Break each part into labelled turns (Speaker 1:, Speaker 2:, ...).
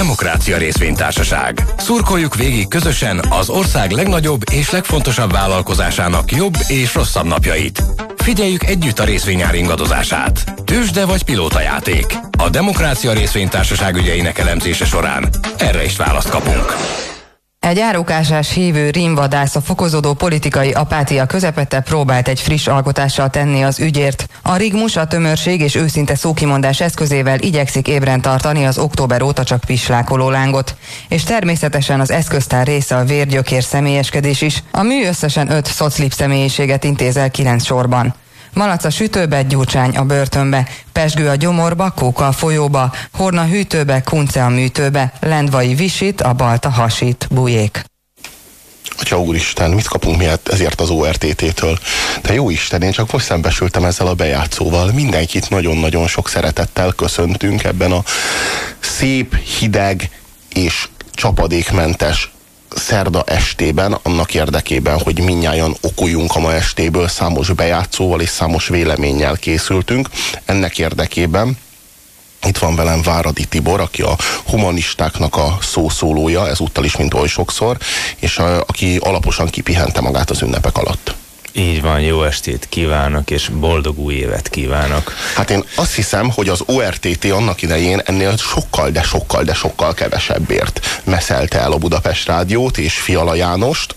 Speaker 1: Demokrácia Részvénytársaság. Szurkoljuk végig közösen az ország legnagyobb és legfontosabb vállalkozásának jobb és rosszabb napjait. Figyeljük együtt a részvényár ingadozását. Tőzsde vagy pilótajáték. A Demokrácia Részvénytársaság ügyeinek elemzése során erre is választ kapunk.
Speaker 2: Egy árukásás hívő rímvadász a fokozódó politikai apátia közepette próbált egy friss alkotással tenni az ügyért. A rigmus a tömörség és őszinte szókimondás eszközével igyekszik ébren tartani az október óta csak pislákoló lángot. És természetesen az eszköztár része a vérgyökér személyeskedés is. A mű összesen 5 szoclip személyiséget intéz el 9 sorban. Malac a sütőbe, Gyurcsány a börtönbe, Pezsgő a gyomorba, Kóka a folyóba, Horna hűtőbe, Kunce a műtőbe, Lendvai visit, a Balta hasít, Bujék.
Speaker 3: Atya úristen, mit kapunk mi ezért az ORTT-től? De jó Isten, én csak most szembesültem ezzel a bejátszóval. Mindenkit nagyon-nagyon sok szeretettel köszöntünk ebben a szép, hideg és csapadékmentes szerda estében, annak érdekében, hogy mindnyájan okuljunk a ma estéből, számos bejátszóval és számos véleménnyel készültünk. Ennek érdekében itt van velem Váradi Tibor, aki a humanistáknak a szószólója, ezúttal is, mint oly sokszor, és aki alaposan kipihente magát az ünnepek alatt.
Speaker 4: Így van, jó estét kívánok, és boldog új évet kívánok.
Speaker 3: Hát én azt hiszem, hogy az ORTT annak idején ennél sokkal kevesebbért messzelte el a Budapest Rádiót és Fiala Jánost.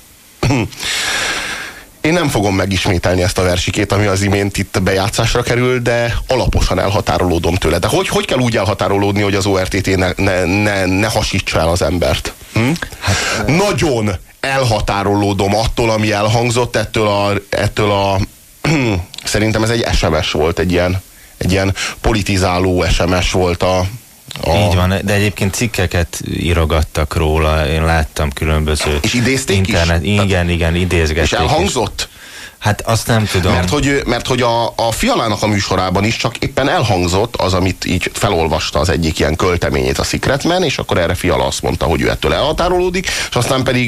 Speaker 3: Én nem fogom megismételni ezt a versikét, ami az imént itt bejátszásra kerül, de alaposan elhatárolódom tőle. De hogy kell úgy elhatárolódni, hogy az ORTT ne hasítsa el az embert? Hát, nagyon elhatárolódom attól, ami elhangzott, ettől a szerintem ez egy SMS volt, egy ilyen politizáló SMS volt
Speaker 4: Így van, de egyébként cikkeket írogattak róla, én láttam különböző...
Speaker 3: És idézték
Speaker 4: internet,
Speaker 3: is?
Speaker 4: Igen, idézgették.
Speaker 3: És elhangzott?
Speaker 4: Hát azt nem tudom.
Speaker 3: Mert hogy a Fialának a műsorában is csak éppen elhangzott az, amit így felolvasta az egyik ilyen költeményét a Secretman, és akkor erre Fiala azt mondta, hogy ő ettől elhatárolódik, és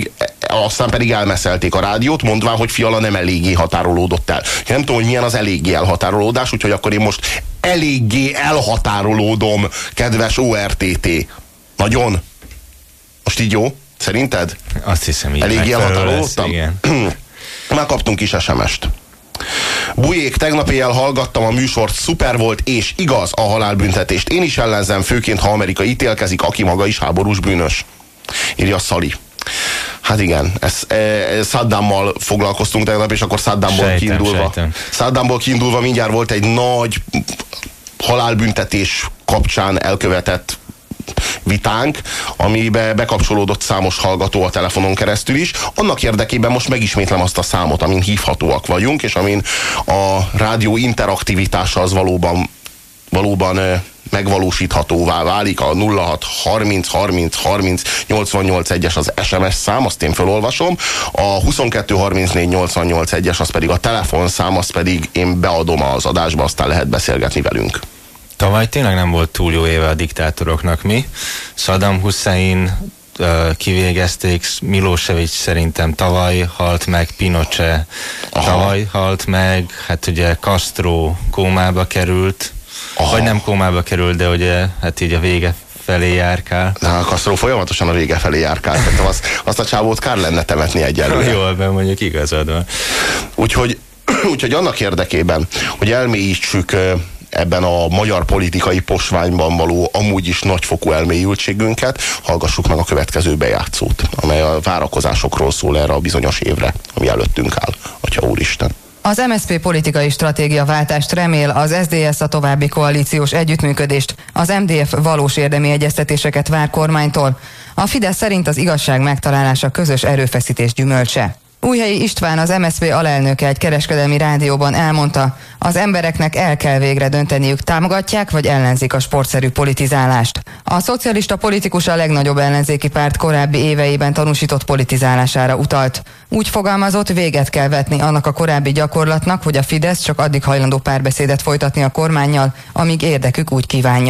Speaker 3: aztán pedig elmeszelték a rádiót, mondván, hogy Fiala nem eléggé határolódott el. Nem tudom, hogy milyen az eléggé elhatárolódás, úgyhogy akkor én most eléggé elhatárolódom, kedves ORTT. Nagyon? Most így jó? Szerinted?
Speaker 4: Azt hiszem, így
Speaker 3: eléggé elhatárolódtam?
Speaker 4: Igen.
Speaker 3: Már kaptunk is SMS-t. Bujék, tegnap éjjel hallgattam a műsort, szuper volt, és igaz, a halálbüntetést én is ellenzem, főként ha Amerika ítélkezik, aki maga is háborús bűnös. Írja Szali. Hát igen, Saddammal foglalkoztunk tegnap, és akkor Saddamból kiindulva mindjárt volt egy nagy halálbüntetés kapcsán elkövetett vitánk, amibe bekapcsolódott számos hallgató a telefonon keresztül is. Annak érdekében most megismétlem azt a számot, amin hívhatóak vagyunk, és amin a rádió interaktivitása az valóban megvalósíthatóvá válik. A 06 30 30 30 88 1-es az SMS szám, azt én felolvasom. A 22 34 88 1-es az pedig a telefonszám, azt pedig én beadom az adásba, aztán lehet beszélgetni velünk.
Speaker 4: Tavaly tényleg nem volt túl jó éve a diktátoroknak, mi? Saddam Hussein kivégezték, Milosevic szerintem tavaly halt meg, Pinochet tavaly halt meg, hát ugye Castro kómába került, vagy nem kómába került, de ugye hát így a vége felé járkál.
Speaker 3: Na, Castro folyamatosan a vége felé járkál, tehát azt a csávót kár lenne temetni egyelőre.
Speaker 4: Jól, ben mondjuk igazad van.
Speaker 3: Úgyhogy annak érdekében, hogy elmélyítsük ebben a magyar politikai posványban való amúgy is nagyfokú elmélyültségünket, hallgassuk meg a következő bejátszót, amely a várakozásokról szól erre a bizonyos évre, ami előttünk áll. Atya úristen!
Speaker 2: Az MSZP politikai stratégiaváltást remél, az SZDSZ a további koalíciós együttműködést, az MDF valós érdemi egyeztetéseket vár kormánytól. A Fidesz szerint az igazság megtalálása közös erőfeszítés gyümölcse. Újhelyi István, az MSZP alelnöke egy kereskedelmi rádióban elmondta, az embereknek el kell végre dönteniük, támogatják vagy ellenzik a sportszerű politizálást. A szocialista politikus a legnagyobb ellenzéki párt korábbi éveiben tanúsított politizálására utalt. Úgy fogalmazott, véget kell vetni annak a korábbi gyakorlatnak, hogy a Fidesz csak addig hajlandó párbeszédet folytatni a kormánnyal, amíg érdekük úgy kívánja.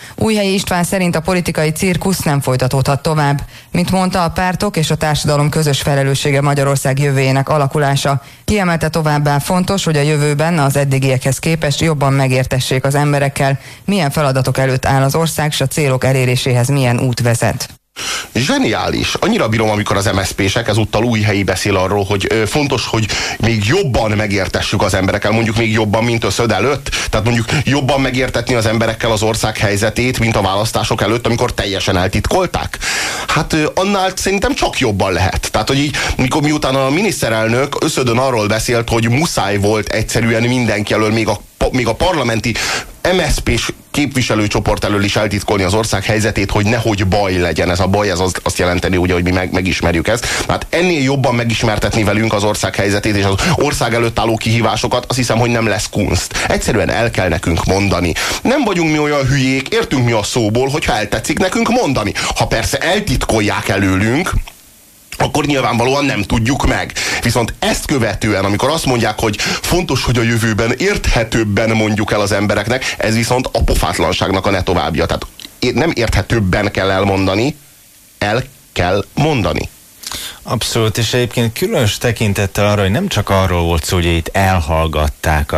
Speaker 2: Újhelyi István szerint a politikai cirkusz nem folytatódhat tovább. Mint mondta, a pártok és a társadalom közös felelőssége Magyarország jövőjének alakulása. Kiemelte továbbá, fontos, hogy a jövőben az eddigiekhez képest jobban megértessék az emberekkel, milyen feladatok előtt áll az ország, és a célok eléréséhez milyen út vezet.
Speaker 3: Zseniális. Annyira bírom, amikor az MSZP-sek, ezúttal Újhelyi beszél arról, hogy fontos, hogy még jobban megértessük az emberekkel, mondjuk még jobban, mint összöd előtt. Tehát mondjuk jobban megértetni az emberekkel az ország helyzetét, mint a választások előtt, amikor teljesen eltitkolták. Hát annál szerintem csak jobban lehet. Tehát, hogy így, miután a miniszterelnök összödön arról beszélt, hogy muszáj volt egyszerűen mindenki elől, még a parlamenti MSZP-s képviselőcsoport elől is eltitkolni az ország helyzetét, hogy nehogy baj legyen. Ez a baj, ez azt jelenteni, ugye, hogy mi megismerjük ezt. Hát ennél jobban megismertetni velünk az ország helyzetét és az ország előtt álló kihívásokat, azt hiszem, hogy nem lesz kunst. Egyszerűen el kell nekünk mondani. Nem vagyunk mi olyan hülyék, értünk mi a szóból, hogyha eltetszik nekünk mondani. Ha persze eltitkolják előlünk, akkor nyilvánvalóan nem tudjuk meg. Viszont ezt követően, amikor azt mondják, hogy fontos, hogy a jövőben érthetőbben mondjuk el az embereknek, ez viszont a pofátlanságnak a ne továbbja. Tehát nem érthetőbben kell elmondani, el kell mondani.
Speaker 4: Abszolút, és egyébként különös tekintettel arra, hogy nem csak arról volt szó, hogy itt elhallgatták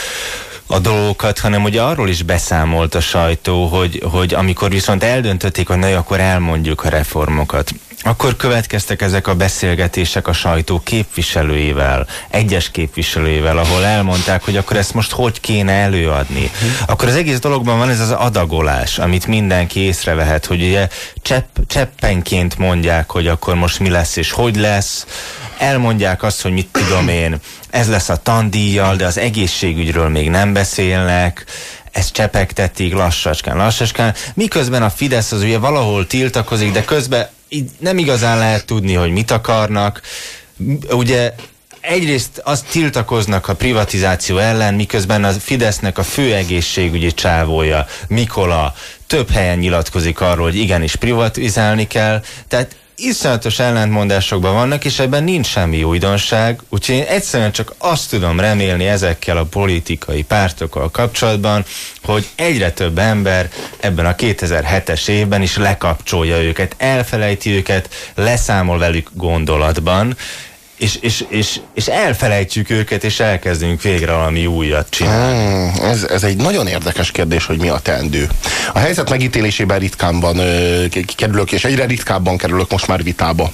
Speaker 4: a dolgokat, hanem ugye arról is beszámolt a sajtó, hogy amikor viszont eldöntötték, hogy akkor elmondjuk a reformokat. Akkor következtek ezek a beszélgetések a sajtó képviselőivel, egyes képviselőivel, ahol elmondták, hogy akkor ezt most hogy kéne előadni. Akkor az egész dologban van ez az adagolás, amit mindenki észrevehet, hogy ugye cseppenként mondják, hogy akkor most mi lesz és hogy lesz. Elmondják azt, hogy mit tudom én, ez lesz a tandíjjal, de az egészségügyről még nem beszélnek. Ezt csepegtetik lassacskán. Miközben a Fidesz az ugye valahol tiltakozik, de közben így nem igazán lehet tudni, hogy mit akarnak. Ugye egyrészt azt tiltakoznak a privatizáció ellen, miközben a Fidesznek a fő egészségügyi csávója, Mikola, több helyen nyilatkozik arról, hogy igenis privatizálni kell. Tehát iszonyatos ellentmondásokban vannak, és ebben nincs semmi újdonság, úgyhogy én egyszerűen csak azt tudom remélni ezekkel a politikai pártokkal kapcsolatban, hogy egyre több ember ebben a 2007-es évben is lekapcsolja őket, elfelejti őket, leszámol velük gondolatban, és elfelejtjük őket, és elkezdünk végre valami újat csinálni.
Speaker 3: Ez egy nagyon érdekes kérdés, hogy mi a teendő. A helyzet megítélésében ritkábban kerülök, és egyre ritkábban kerülök most már vitába.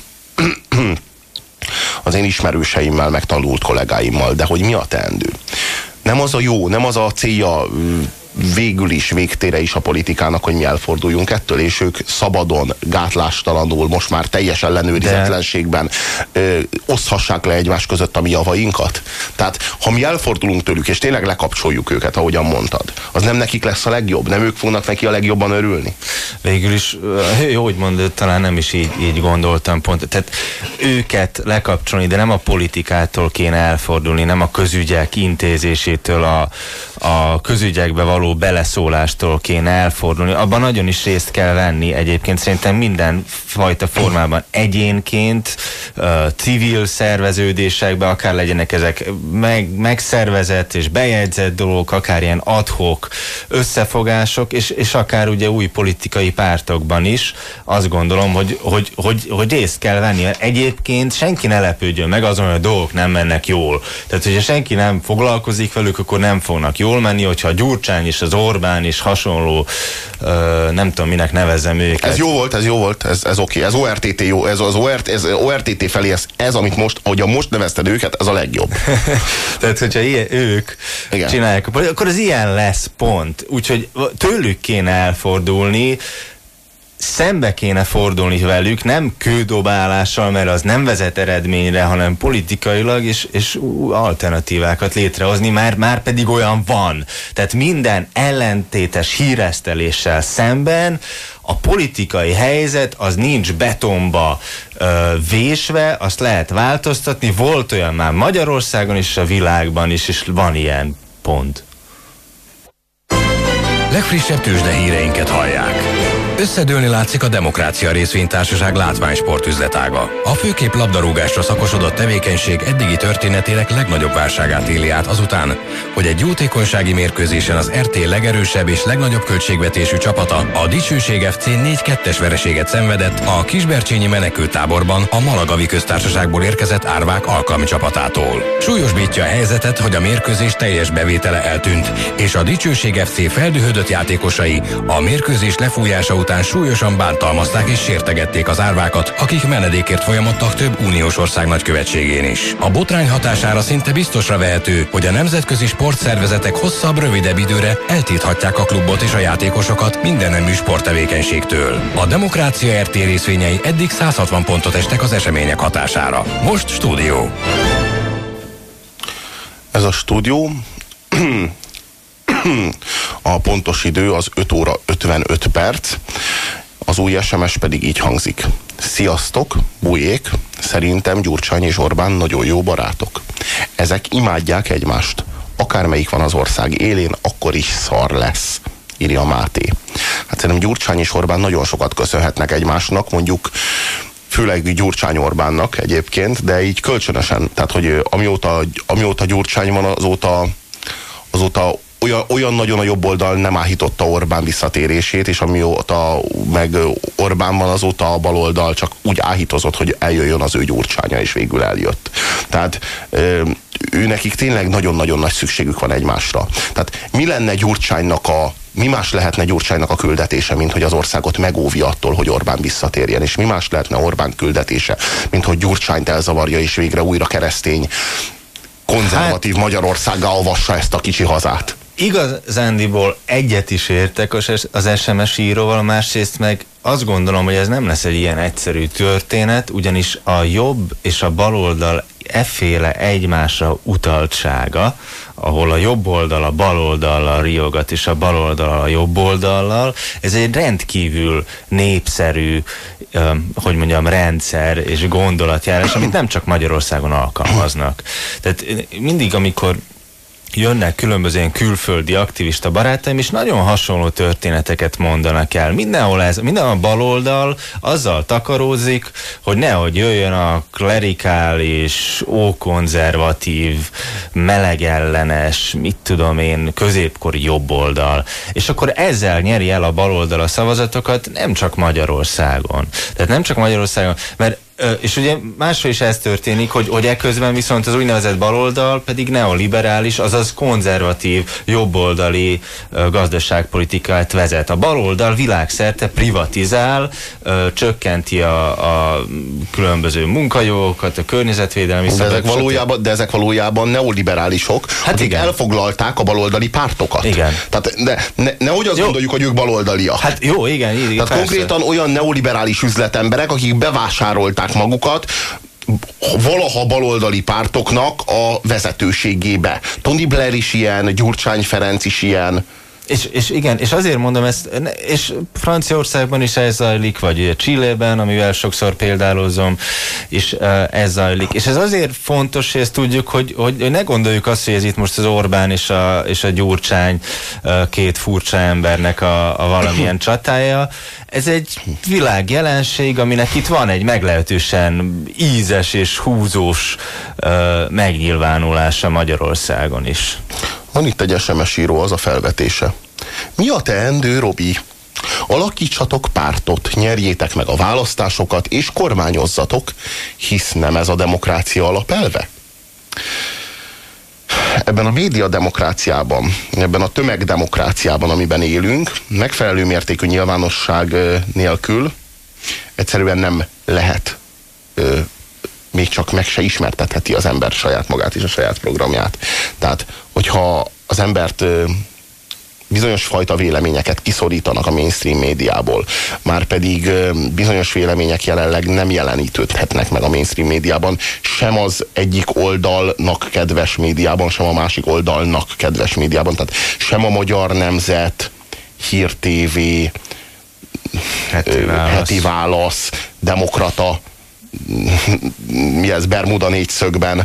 Speaker 3: Az én ismerőseimmel, meg tanult kollégáimmal, de hogy mi a teendő? Nem az a jó, nem az a célja végül is, végtére is a politikának, hogy mi elforduljunk ettől, és ők szabadon, gátlástalanul, most már teljes ellenőrizetlenségben oszthassák le egymás között a mi javainkat. Tehát, ha mi elfordulunk tőlük, és tényleg lekapcsoljuk őket, ahogyan mondtad, az nem nekik lesz a legjobb? Nem ők fognak neki a legjobban örülni?
Speaker 4: Végül is, jó, hogy mondod, talán nem is így gondoltam pont. Tehát őket lekapcsolni, de nem a politikától kéne elfordulni, nem a közügyek intézésétől, a közügyekbe való beleszólástól kéne elfordulni. Abban nagyon is részt kell venni egyébként szerintem minden fajta formában egyénként, civil szerveződésekben, akár legyenek ezek megszervezett és bejegyzett dolgok, akár ilyen ad-hoc összefogások, és akár ugye új politikai pártokban is. Azt gondolom, hogy részt kell venni. Egyébként senki ne lepődjön meg azon, hogy a dolgok nem mennek jól. Tehát, hogyha senki nem foglalkozik velük, akkor nem fognak jól menni, hogyha a Gyurcsány és az Orbán és hasonló, nem tudom, minek nevezzem őket.
Speaker 3: Ez jó volt, ez oké. Ez ORTT jó, ez ORTT felé, ez amit most, ahogy most nevezted őket, ez a legjobb.
Speaker 4: Tehát, hogyha ők csinálják, akkor az ilyen lesz, pont. Úgyhogy tőlük kéne elfordulni, szembe kéne fordulni velük, nem kődobálással, mert az nem vezet eredményre, hanem politikailag, és alternatívákat létrehozni, már pedig olyan van. Tehát minden ellentétes híreszteléssel szemben a politikai helyzet az nincs betonba vésve, azt lehet változtatni. Volt olyan már Magyarországon is, a világban is, és van ilyen pont.
Speaker 1: Legfrissebb tőzsdehíreinket hallják. Összedőlni látszik a Demokrácia Részvénytársaság látványsport üzletága. A főkép labdarúgásra szakosodott tevékenység eddigi történetének legnagyobb válságát éli át azután, hogy egy jótékonysági mérkőzésen az RT legerősebb és legnagyobb költségvetésű csapata, a Dicsőség FC 4-2-es vereséget szenvedett a kisbercsényi menekülttáborban a Malagavi köztársaságból érkezett árvák alkalmi csapatától. Súlyosbítja a helyzetet, hogy a mérkőzés teljes bevétele eltűnt, és a Dicsőség FC feldühödött játékosai a mérkőzés lefújása után súlyosan bántalmazták és sértegették az árvákat, akik menedékért folyamodtak több uniós ország nagykövetségén is. A botrány hatására szinte biztosra vehető, hogy a nemzetközi sportszervezetek hosszabb, rövidebb időre eltilthatják a klubot és a játékosokat minden nemű sporttevékenységtől. A Demokrácia RT részvényei eddig 160 pontot estek az események hatására. Most stúdió.
Speaker 3: Ez a stúdió. A pontos idő az 5 óra 55 perc, az új SMS pedig így hangzik. Sziasztok, bujék, szerintem Gyurcsány és Orbán nagyon jó barátok. Ezek imádják egymást. Akármelyik van az ország élén, akkor is szar lesz, írja Máté. Hát szerintem Gyurcsány és Orbán nagyon sokat köszönhetnek egymásnak, mondjuk főleg Gyurcsány Orbánnak egyébként, de így kölcsönösen, tehát hogy amióta Gyurcsány van, azóta olyan nagyon a jobb oldal nem áhította Orbán visszatérését, és amióta meg Orbán van, azóta a bal oldal csak úgy áhítozott, hogy eljöjjön az ő Gyurcsánya, és végül eljött. Tehát ő nekik tényleg nagyon-nagyon nagy szükségük van egymásra. Tehát mi más lehetne Gyurcsánynak a küldetése, mint hogy az országot megóvja attól, hogy Orbán visszatérjen, és mi más lehetne Orbán küldetése, mint hogy Gyurcsányt elzavarja, és végre újra keresztény, konzervatív Magyarországgá avassa ezt a kicsi hazát.
Speaker 4: Igazándiból egyet is értek az SMS íróval, másrészt meg azt gondolom, hogy ez nem lesz egy ilyen egyszerű történet, ugyanis a jobb és a baloldal efféle egymásra utaltsága, ahol a jobb oldal a bal oldallal riogat, és a bal oldal a jobb oldallal, ez egy rendkívül népszerű, rendszer és gondolatjárás, amit nem csak Magyarországon alkalmaznak. Tehát mindig, amikor jönnek különböző ilyen külföldi aktivista barátaim, és nagyon hasonló történeteket mondanak el. Mindenhol a baloldal azzal takarózik, hogy nehogy jöjjön a klerikális, ókonzervatív, melegellenes, középkori jobboldal. És akkor ezzel nyeri el a baloldal a szavazatokat, nem csak Magyarországon. Tehát nem csak Magyarországon, mert és ugye máshol is ez történik, hogy eközben viszont az úgynevezett baloldal pedig neoliberális, azaz konzervatív, jobboldali gazdaságpolitikát vezet. A baloldal világszerte privatizál, csökkenti a különböző munkajogokat, a környezetvédelmi
Speaker 3: de ezek valójában neoliberálisok, akik elfoglalták a baloldali pártokat.
Speaker 4: Igen.
Speaker 3: Tehát nehogy azt gondoljuk, hogy ők baloldaliak.
Speaker 4: Hát jó, igen.
Speaker 3: Tehát
Speaker 4: persze.
Speaker 3: Konkrétan olyan neoliberális üzletemberek, akik bevásárolták magukat valaha baloldali pártoknak a vezetőségébe. Tony Blair is ilyen, Gyurcsány Ferenc is ilyen.
Speaker 4: És igen, és azért mondom ezt, és Franciaországban is ez zajlik, vagy Chilében, amivel sokszor példálozom, és ez zajlik. És ez azért fontos, hogy ezt tudjuk, hogy ne gondoljuk azt, hogy ez itt most az Orbán és a Gyurcsány két furcsa embernek a valamilyen csatája. Ez egy világjelenség, aminek itt van egy meglehetősen ízes és húzós megnyilvánulása Magyarországon is.
Speaker 3: Van itt egy SMS író, az a felvetése. Mi a teendő, Robi? Alakítsatok pártot, nyerjétek meg a választásokat, és kormányozzatok, hisz nem ez a demokrácia alapelve? Ebben a médiademokráciában, ebben a tömegdemokráciában, amiben élünk, megfelelő mértékű nyilvánosság nélkül egyszerűen nem lehet, még csak meg se ismertetheti az ember saját magát és a saját programját. Tehát, hogyha az embert bizonyos fajta véleményeket kiszorítanak a mainstream médiából, már pedig bizonyos vélemények jelenleg nem jelenítődhetnek meg a mainstream médiában, sem az egyik oldalnak kedves médiában, sem a másik oldalnak kedves médiában, tehát sem a Magyar Nemzet, Hír TV, Heti Válasz, Demokrata, mi ez, Bermuda négyszögben,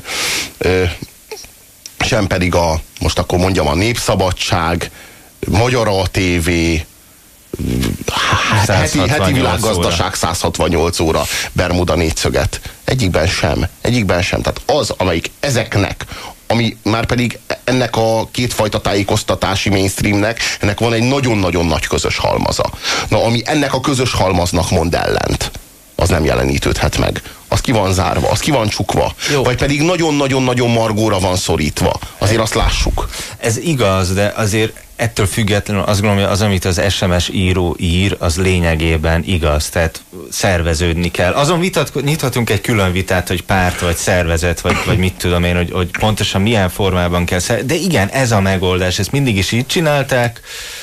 Speaker 3: sem pedig most akkor mondjam, a Népszabadság, Magyar ATV, heti világgazdaság 168 óra, Bermuda négyszöget. Egyikben sem. Tehát az, amelyik ezeknek, ami már pedig ennek a kétfajta tájékoztatási mainstreamnek, ennek van egy nagyon-nagyon nagy közös halmaza. Na, ami ennek a közös halmaznak mond ellent, az nem jelenítődhet meg. Az ki van zárva, az ki van csukva. Jó. Vagy pedig nagyon-nagyon-nagyon margóra van szorítva. Azért azt lássuk.
Speaker 4: Ez igaz, de azért ettől függetlenül azt gondolom, hogy az, amit az SMS író ír, az lényegében igaz. Tehát szerveződni kell. Azon nyithatunk egy külön vitát, hogy párt, vagy szervezet, vagy mit tudom én, hogy pontosan milyen formában kell de igen, ez a megoldás. Ezt mindig is így csinálták.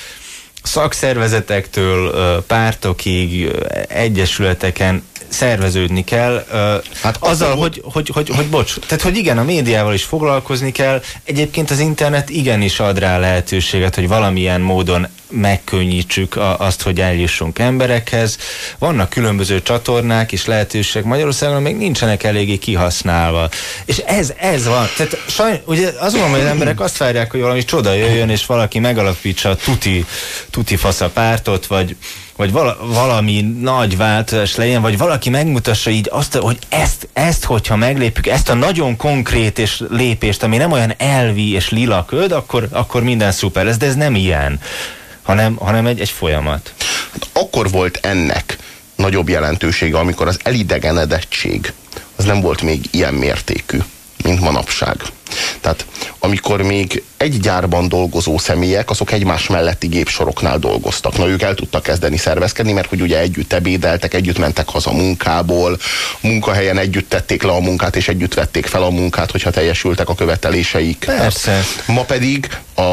Speaker 4: Szakszervezetektől pártokig, egyesületeken szerveződni kell, hát azzal, hogy bocs, tehát hogy igen, a médiával is foglalkozni kell, egyébként az internet igenis ad rá lehetőséget, hogy valamilyen módon megkönnyítsük azt, hogy eljussunk emberekhez. Vannak különböző csatornák és lehetőségek, Magyarországon még nincsenek eléggé kihasználva. És ez van. Tehát ugye azt mondom, hogy az emberek azt várják, hogy valami csoda jöjjön, és valaki megalapítsa a tuti fasza pártot, vagy valami nagy változás legyen, vagy valaki megmutassa így azt, hogy ezt hogyha meglépjük, ezt a nagyon konkrét és lépést, ami nem olyan elvi és lila köd, akkor minden szuper lesz, de ez nem ilyen, hanem egy folyamat.
Speaker 3: Akkor volt ennek nagyobb jelentősége, amikor az elidegenedettség az nem volt még ilyen mértékű, mint manapság. Tehát amikor még egy gyárban dolgozó személyek, azok egymás melletti gépsoroknál dolgoztak. Na, ők el tudtak kezdeni szervezkedni, mert hogy ugye együtt ebédeltek, együtt mentek haza munkából, munkahelyen együtt tették le a munkát, és együtt vették fel a munkát, hogyha teljesültek a követeléseik.
Speaker 4: Persze.
Speaker 3: Ma pedig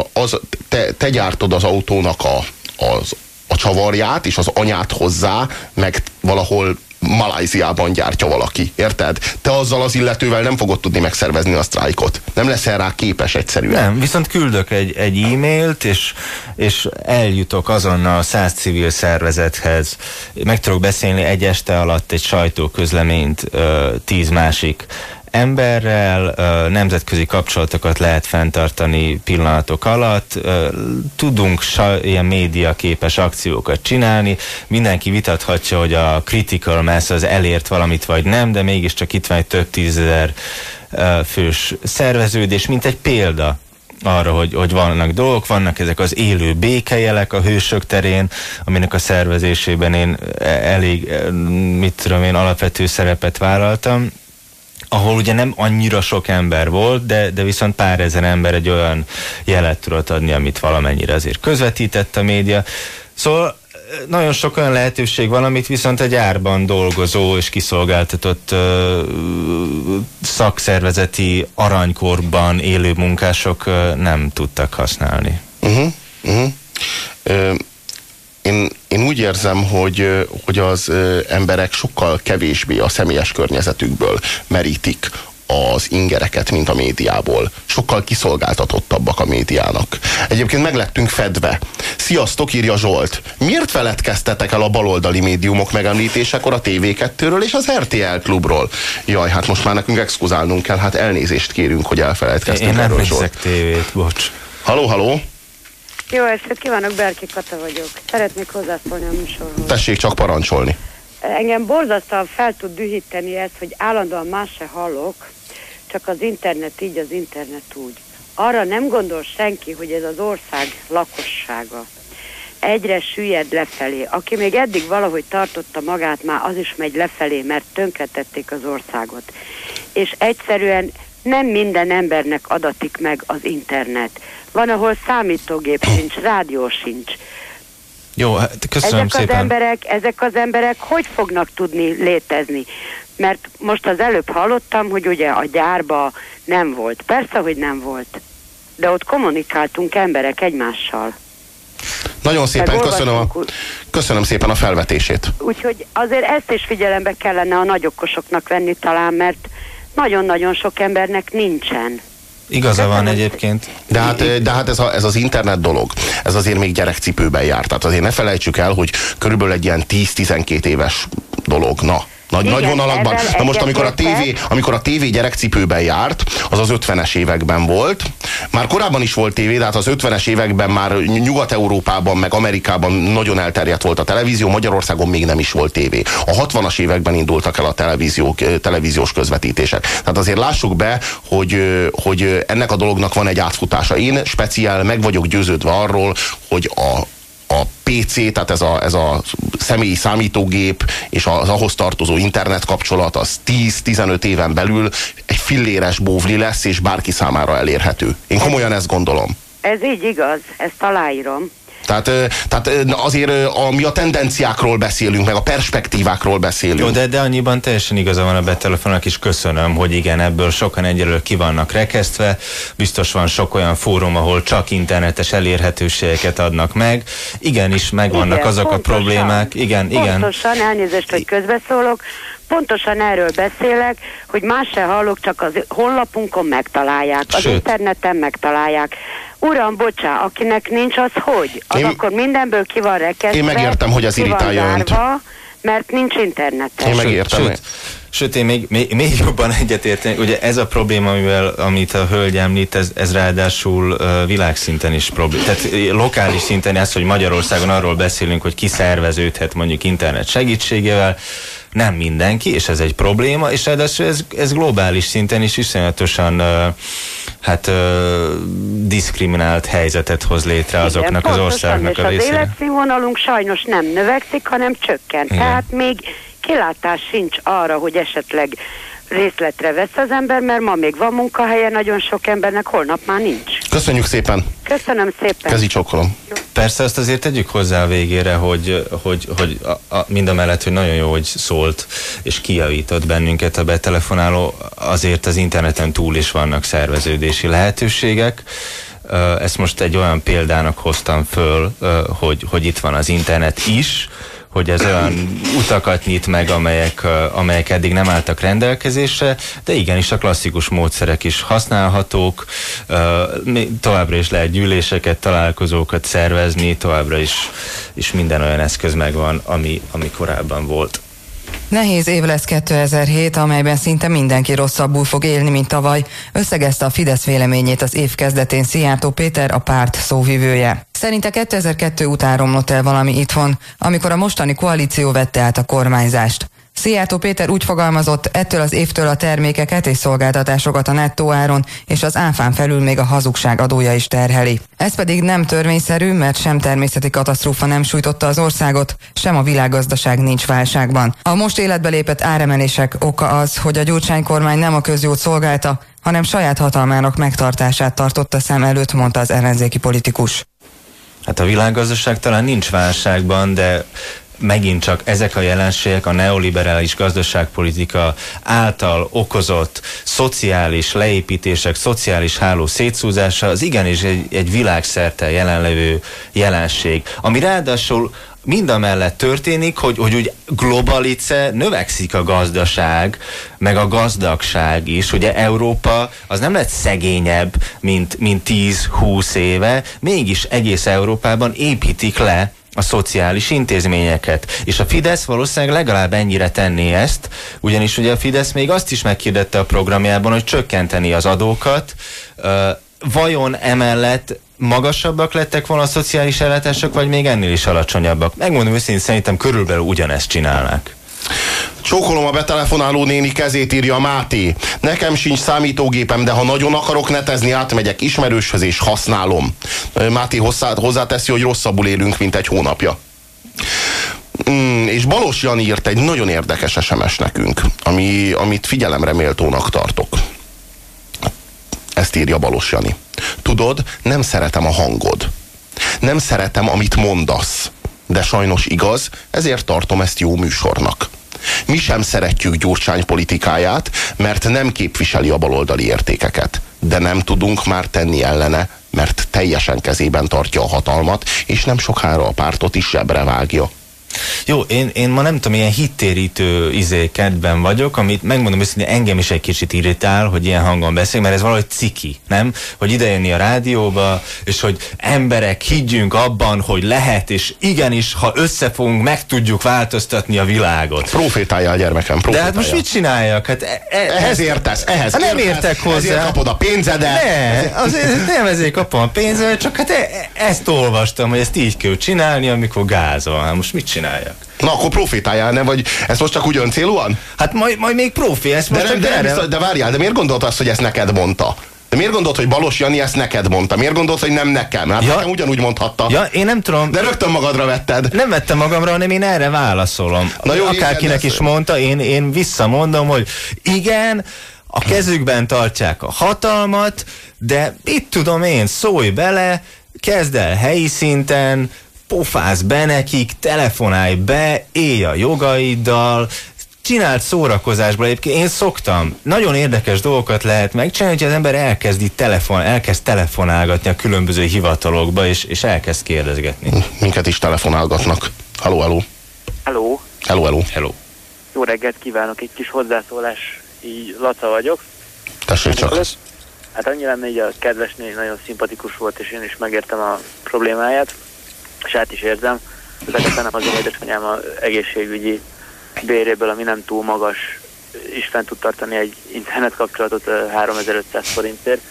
Speaker 3: te gyártod az autónak a csavarját, és az anyát hozzá, meg valahol Malajziában gyártja valaki, érted? Te azzal az illetővel nem fogod tudni megszervezni a sztrájkot. Nem leszel rá képes egyszerűen.
Speaker 4: Nem, viszont küldök egy e-mailt, és eljutok azonnal 100 civil szervezethez. Meg tudok beszélni egy este alatt egy sajtóközleményt 10 másik emberrel, nemzetközi kapcsolatokat lehet fenntartani pillanatok alatt, tudunk ilyen médiaképes akciókat csinálni, mindenki vitathatja, hogy a critical mass az elért valamit vagy nem, de mégiscsak itt van egy több tízezer fős szerveződés, mint egy példa arra, hogy vannak dolgok, vannak ezek az élő békejelek a Hősök terén, aminek a szervezésében én elég, alapvető szerepet vállaltam, ahol ugye nem annyira sok ember volt, de viszont pár ezer ember egy olyan jelet tudott adni, amit valamennyire azért közvetített a média. Szóval nagyon sok olyan lehetőség van, amit viszont egy gyárban dolgozó és kiszolgáltatott szakszervezeti aranykorban élő munkások nem tudtak használni.
Speaker 3: Én úgy érzem, hogy az emberek sokkal kevésbé a személyes környezetükből merítik az ingereket, mint a médiából. Sokkal kiszolgáltatottabbak a médiának. Egyébként meg lettünk fedve. Sziasztok, írja Zsolt. Miért feledkeztetek el a baloldali médiumok megemlítésekor a TV2-ről és az RTL Klubról? Jaj, hát most már nekünk exkuzálnunk kell, hát elnézést kérünk, hogy elfeledkeztünk erről, Zsolt.
Speaker 4: Én nem nézek tévét, bocs.
Speaker 3: Halló?
Speaker 5: Jó estét kívánok, Berki Kata vagyok. Szeretnék hozzászólni a műsorhoz.
Speaker 3: Tessék csak parancsolni.
Speaker 5: Engem borzasztóan fel tud dühíteni ezt, hogy állandóan más se hallok, csak az internet így, az internet úgy. Arra nem gondol senki, hogy ez az ország lakossága egyre süllyed lefelé. Aki még eddig valahogy tartotta magát, már az is megy lefelé, mert tönkretették az országot. És egyszerűen nem minden embernek adatik meg az internet. Van, ahol számítógép sincs, rádió sincs.
Speaker 4: Jó, hát köszönöm szépen.
Speaker 5: Ezek az emberek hogy fognak tudni létezni? Mert most az előbb hallottam, hogy ugye a gyárba nem volt. Persze, hogy nem volt. De ott kommunikáltunk emberek egymással.
Speaker 3: Nagyon szépen köszönöm szépen a felvetését.
Speaker 5: Úgyhogy azért ezt is figyelembe kellene a nagyokosoknak venni talán, mert nagyon-nagyon sok embernek nincsen.
Speaker 4: Igaza van egyébként.
Speaker 3: De hát ez az internet dolog, ez azért még gyerekcipőben jár. Tehát azért ne felejtsük el, hogy körülbelül egy ilyen 10-12 éves dolog. Na. Nagy vonalakban. Na most, amikor a tévé gyerekcipőben járt, az 50-es években volt. Már korábban is volt tévé, de hát az 50-es években már Nyugat-Európában, meg Amerikában nagyon elterjedt volt a televízió, Magyarországon még nem is volt tévé. A 60-as években indultak el a televíziós közvetítések. Tehát azért lássuk be, hogy ennek a dolognak van egy átfutása. Én speciál meg vagyok győződve arról, hogy a PC, tehát ez a személyi számítógép és az ahhoz tartozó internet kapcsolat az 10-15 éven belül egy filléres bóvli lesz, és bárki számára elérhető. Én komolyan ezt gondolom.
Speaker 5: Ez így igaz, ezt aláírom.
Speaker 3: Tehát azért mi a tendenciákról beszélünk, meg a perspektívákról beszélünk.
Speaker 4: Jó, de annyiban teljesen igaza van a betelefonnak is, köszönöm, hogy igen, ebből sokan egyelőre ki vannak rekesztve. Biztos van sok olyan fórum, ahol csak internetes elérhetőségeket adnak meg. Igenis, megvannak azok a problémák. Igen.
Speaker 5: Pontosan, elnézést, hogy közbeszólok. Pontosan erről beszélek, hogy más se hallok, csak az honlapunkon megtalálják, az interneten megtalálják. Uram, bocsá, akinek nincs, az hogy? Az akkor mindenből ki van rekesztve.
Speaker 3: Én megértem, hogy ez irritálja önt.
Speaker 5: Mert nincs internetes.
Speaker 3: Én megértem.
Speaker 4: Sőt, én még jobban egyetértek. Ugye ez a probléma, amit a hölgy említ, ez ráadásul világszinten is probléma. Tehát lokális szinten ez, hogy Magyarországon arról beszélünk, hogy ki szerveződhet mondjuk internet segítségével, nem mindenki, és ez egy probléma, és ráadásul ez globális szinten is iszonyatosan diszkriminált helyzetet hoz létre azoknak az országnak a részére.
Speaker 5: És az életszínvonalunk sajnos nem növekszik, hanem csökken. Igen. Tehát még kilátás sincs arra, hogy esetleg részletre vesz az ember, mert ma még van munkahelye nagyon sok embernek, holnap már nincs.
Speaker 3: Köszönjük szépen!
Speaker 5: Köszönöm szépen!
Speaker 3: Kezi csókolom!
Speaker 4: Persze azt azért tegyük hozzá a végére, hogy mindamellett, hogy nagyon jó, hogy szólt és kijavított bennünket a betelefonáló, azért az interneten túl is vannak szerveződési lehetőségek. Ezt most egy olyan példának hoztam föl, hogy itt van az internet is, hogy ez olyan utakat nyit meg, amelyek eddig nem álltak rendelkezésre, de igenis a klasszikus módszerek is használhatók, továbbra is lehet gyűléseket, találkozókat szervezni, továbbra is minden olyan eszköz megvan, ami korábban volt.
Speaker 2: Nehéz év lesz 2007, amelyben szinte mindenki rosszabbul fog élni, mint tavaly, összegezte a Fidesz véleményét az év kezdetén Szijjártó Péter, a párt szóvivője. Szerinte 2002 után romlott el valami itthon, amikor a mostani koalíció vette át a kormányzást. Szijjártó Péter úgy fogalmazott, ettől az évtől a termékeket és szolgáltatásokat a nettó áron és az áfán felül még a hazugság adója is terheli. Ez pedig nem törvényszerű, mert sem természeti katasztrófa nem sújtotta az országot, sem a világgazdaság nincs válságban. A most életbe lépett áremelések oka az, hogy a Gyurcsány kormány nem a közjót szolgálta, hanem saját hatalmának megtartását tartotta szem előtt, mondta az ellenzéki politikus.
Speaker 4: Hát a világgazdaság talán nincs válságban, de megint csak ezek a jelenségek a neoliberális gazdaságpolitika által okozott szociális leépítések, szociális háló szétszúzása, az igenis egy világszerte jelenlevő jelenség, ami ráadásul mindamellett történik, hogy úgy globalice növekszik a gazdaság, meg a gazdagság is. Ugye Európa az nem lett szegényebb, mint 10-20 éve, mégis egész Európában építik le a szociális intézményeket. És a Fidesz valószínűleg legalább ennyire tenné ezt, ugyanis ugye a Fidesz még azt is meghirdette a programjában, hogy csökkenteni az adókat. Vajon emellett magasabbak lettek volna a szociális ellátások, vagy még ennél is alacsonyabbak? Megmondom őszintén, szerintem körülbelül ugyanezt csinálnák.
Speaker 3: Csókolom a betelefonáló néni kezét, írja Máté. Nekem sincs számítógépem, de ha nagyon akarok netezni, átmegyek ismerőshöz és használom. Máté hozzáteszi, hogy rosszabbul élünk, mint egy hónapja. És Balos Jani írt egy nagyon érdekes SMS nekünk, amit figyelemre méltónak tartok. Ezt írja Balos Jani. Tudod, nem szeretem a hangod. Nem szeretem, amit mondasz. De sajnos igaz, ezért tartom ezt jó műsornak. Mi sem szeretjük Gyurcsány politikáját, mert nem képviseli a baloldali értékeket. De nem tudunk már tenni ellene, mert teljesen kezében tartja a hatalmat, és nem sokára a pártot is zsebre vágja.
Speaker 4: Jó, én ma nem tudom, ilyen hittérítő kedben vagyok, amit megmondom őszintén, engem is egy kicsit irritál, hogy ilyen hangon beszél, mert ez valahogy ciki, nem? Hogy idejönni a rádióba, és hogy emberek, higgyünk abban, hogy lehet, és igenis, ha összefogunk, meg tudjuk változtatni a világot.
Speaker 3: Profétáljál, gyermekem, profétáljál.
Speaker 4: De hát most mit csináljak? Hát
Speaker 3: ehhez értesz, ehhez
Speaker 4: nem
Speaker 3: értesz,
Speaker 4: értek hozzá.
Speaker 3: ezért kapod a pénzedet.
Speaker 4: Nem ezért kapom a pénzedet, csak hát ezt olvastam, hogy ezt így kell csinálni, amikor gázol. Hát most mit csináljak?
Speaker 3: Na, akkor profétáljál, nem? Vagy ezt most csak úgy öncélúan?
Speaker 4: Hát majd még profi, ezt most
Speaker 3: de várjál, de miért gondolt azt, hogy ezt neked mondta? De miért gondolt, hogy Balos Jani ezt neked mondta? Miért gondolt, hogy nem nekem? Hát nekem ugyanúgy mondhatta.
Speaker 4: Ja, én nem tudom.
Speaker 3: De rögtön magadra vetted.
Speaker 4: Nem vettem magamra, hanem én erre válaszolom.
Speaker 3: Na jó,
Speaker 4: akárkinek is mondta, én visszamondom, hogy igen, a kezükben tartják a hatalmat, de itt tudom én, szólj bele, kezd el helyi szinten, pofázz be nekik, telefonálj be, élj a jogaiddal, csinált szórakozásból. Egyébként én szoktam. Nagyon érdekes dolgokat lehet megcsinálni, hogy az ember elkezd telefonálgatni a különböző hivatalokba, és elkezd kérdezgetni.
Speaker 3: Minket is telefonálgatnak. Halló, halló.
Speaker 6: Halló.
Speaker 3: Halló, halló.
Speaker 4: Hello.
Speaker 6: Jó reggelt kívánok, egy kis hozzászólás, így Laca vagyok.
Speaker 3: Tessék csak.
Speaker 6: Hát annyi lenne, így a kedvesnél nagyon szimpatikus volt, és én is megértem a problémáját, és át is érzem. Ezeket nem az én édesanyám az egészségügyi béréből, ami nem túl magas, is fent tud tartani egy internet kapcsolatot 3500 forintért.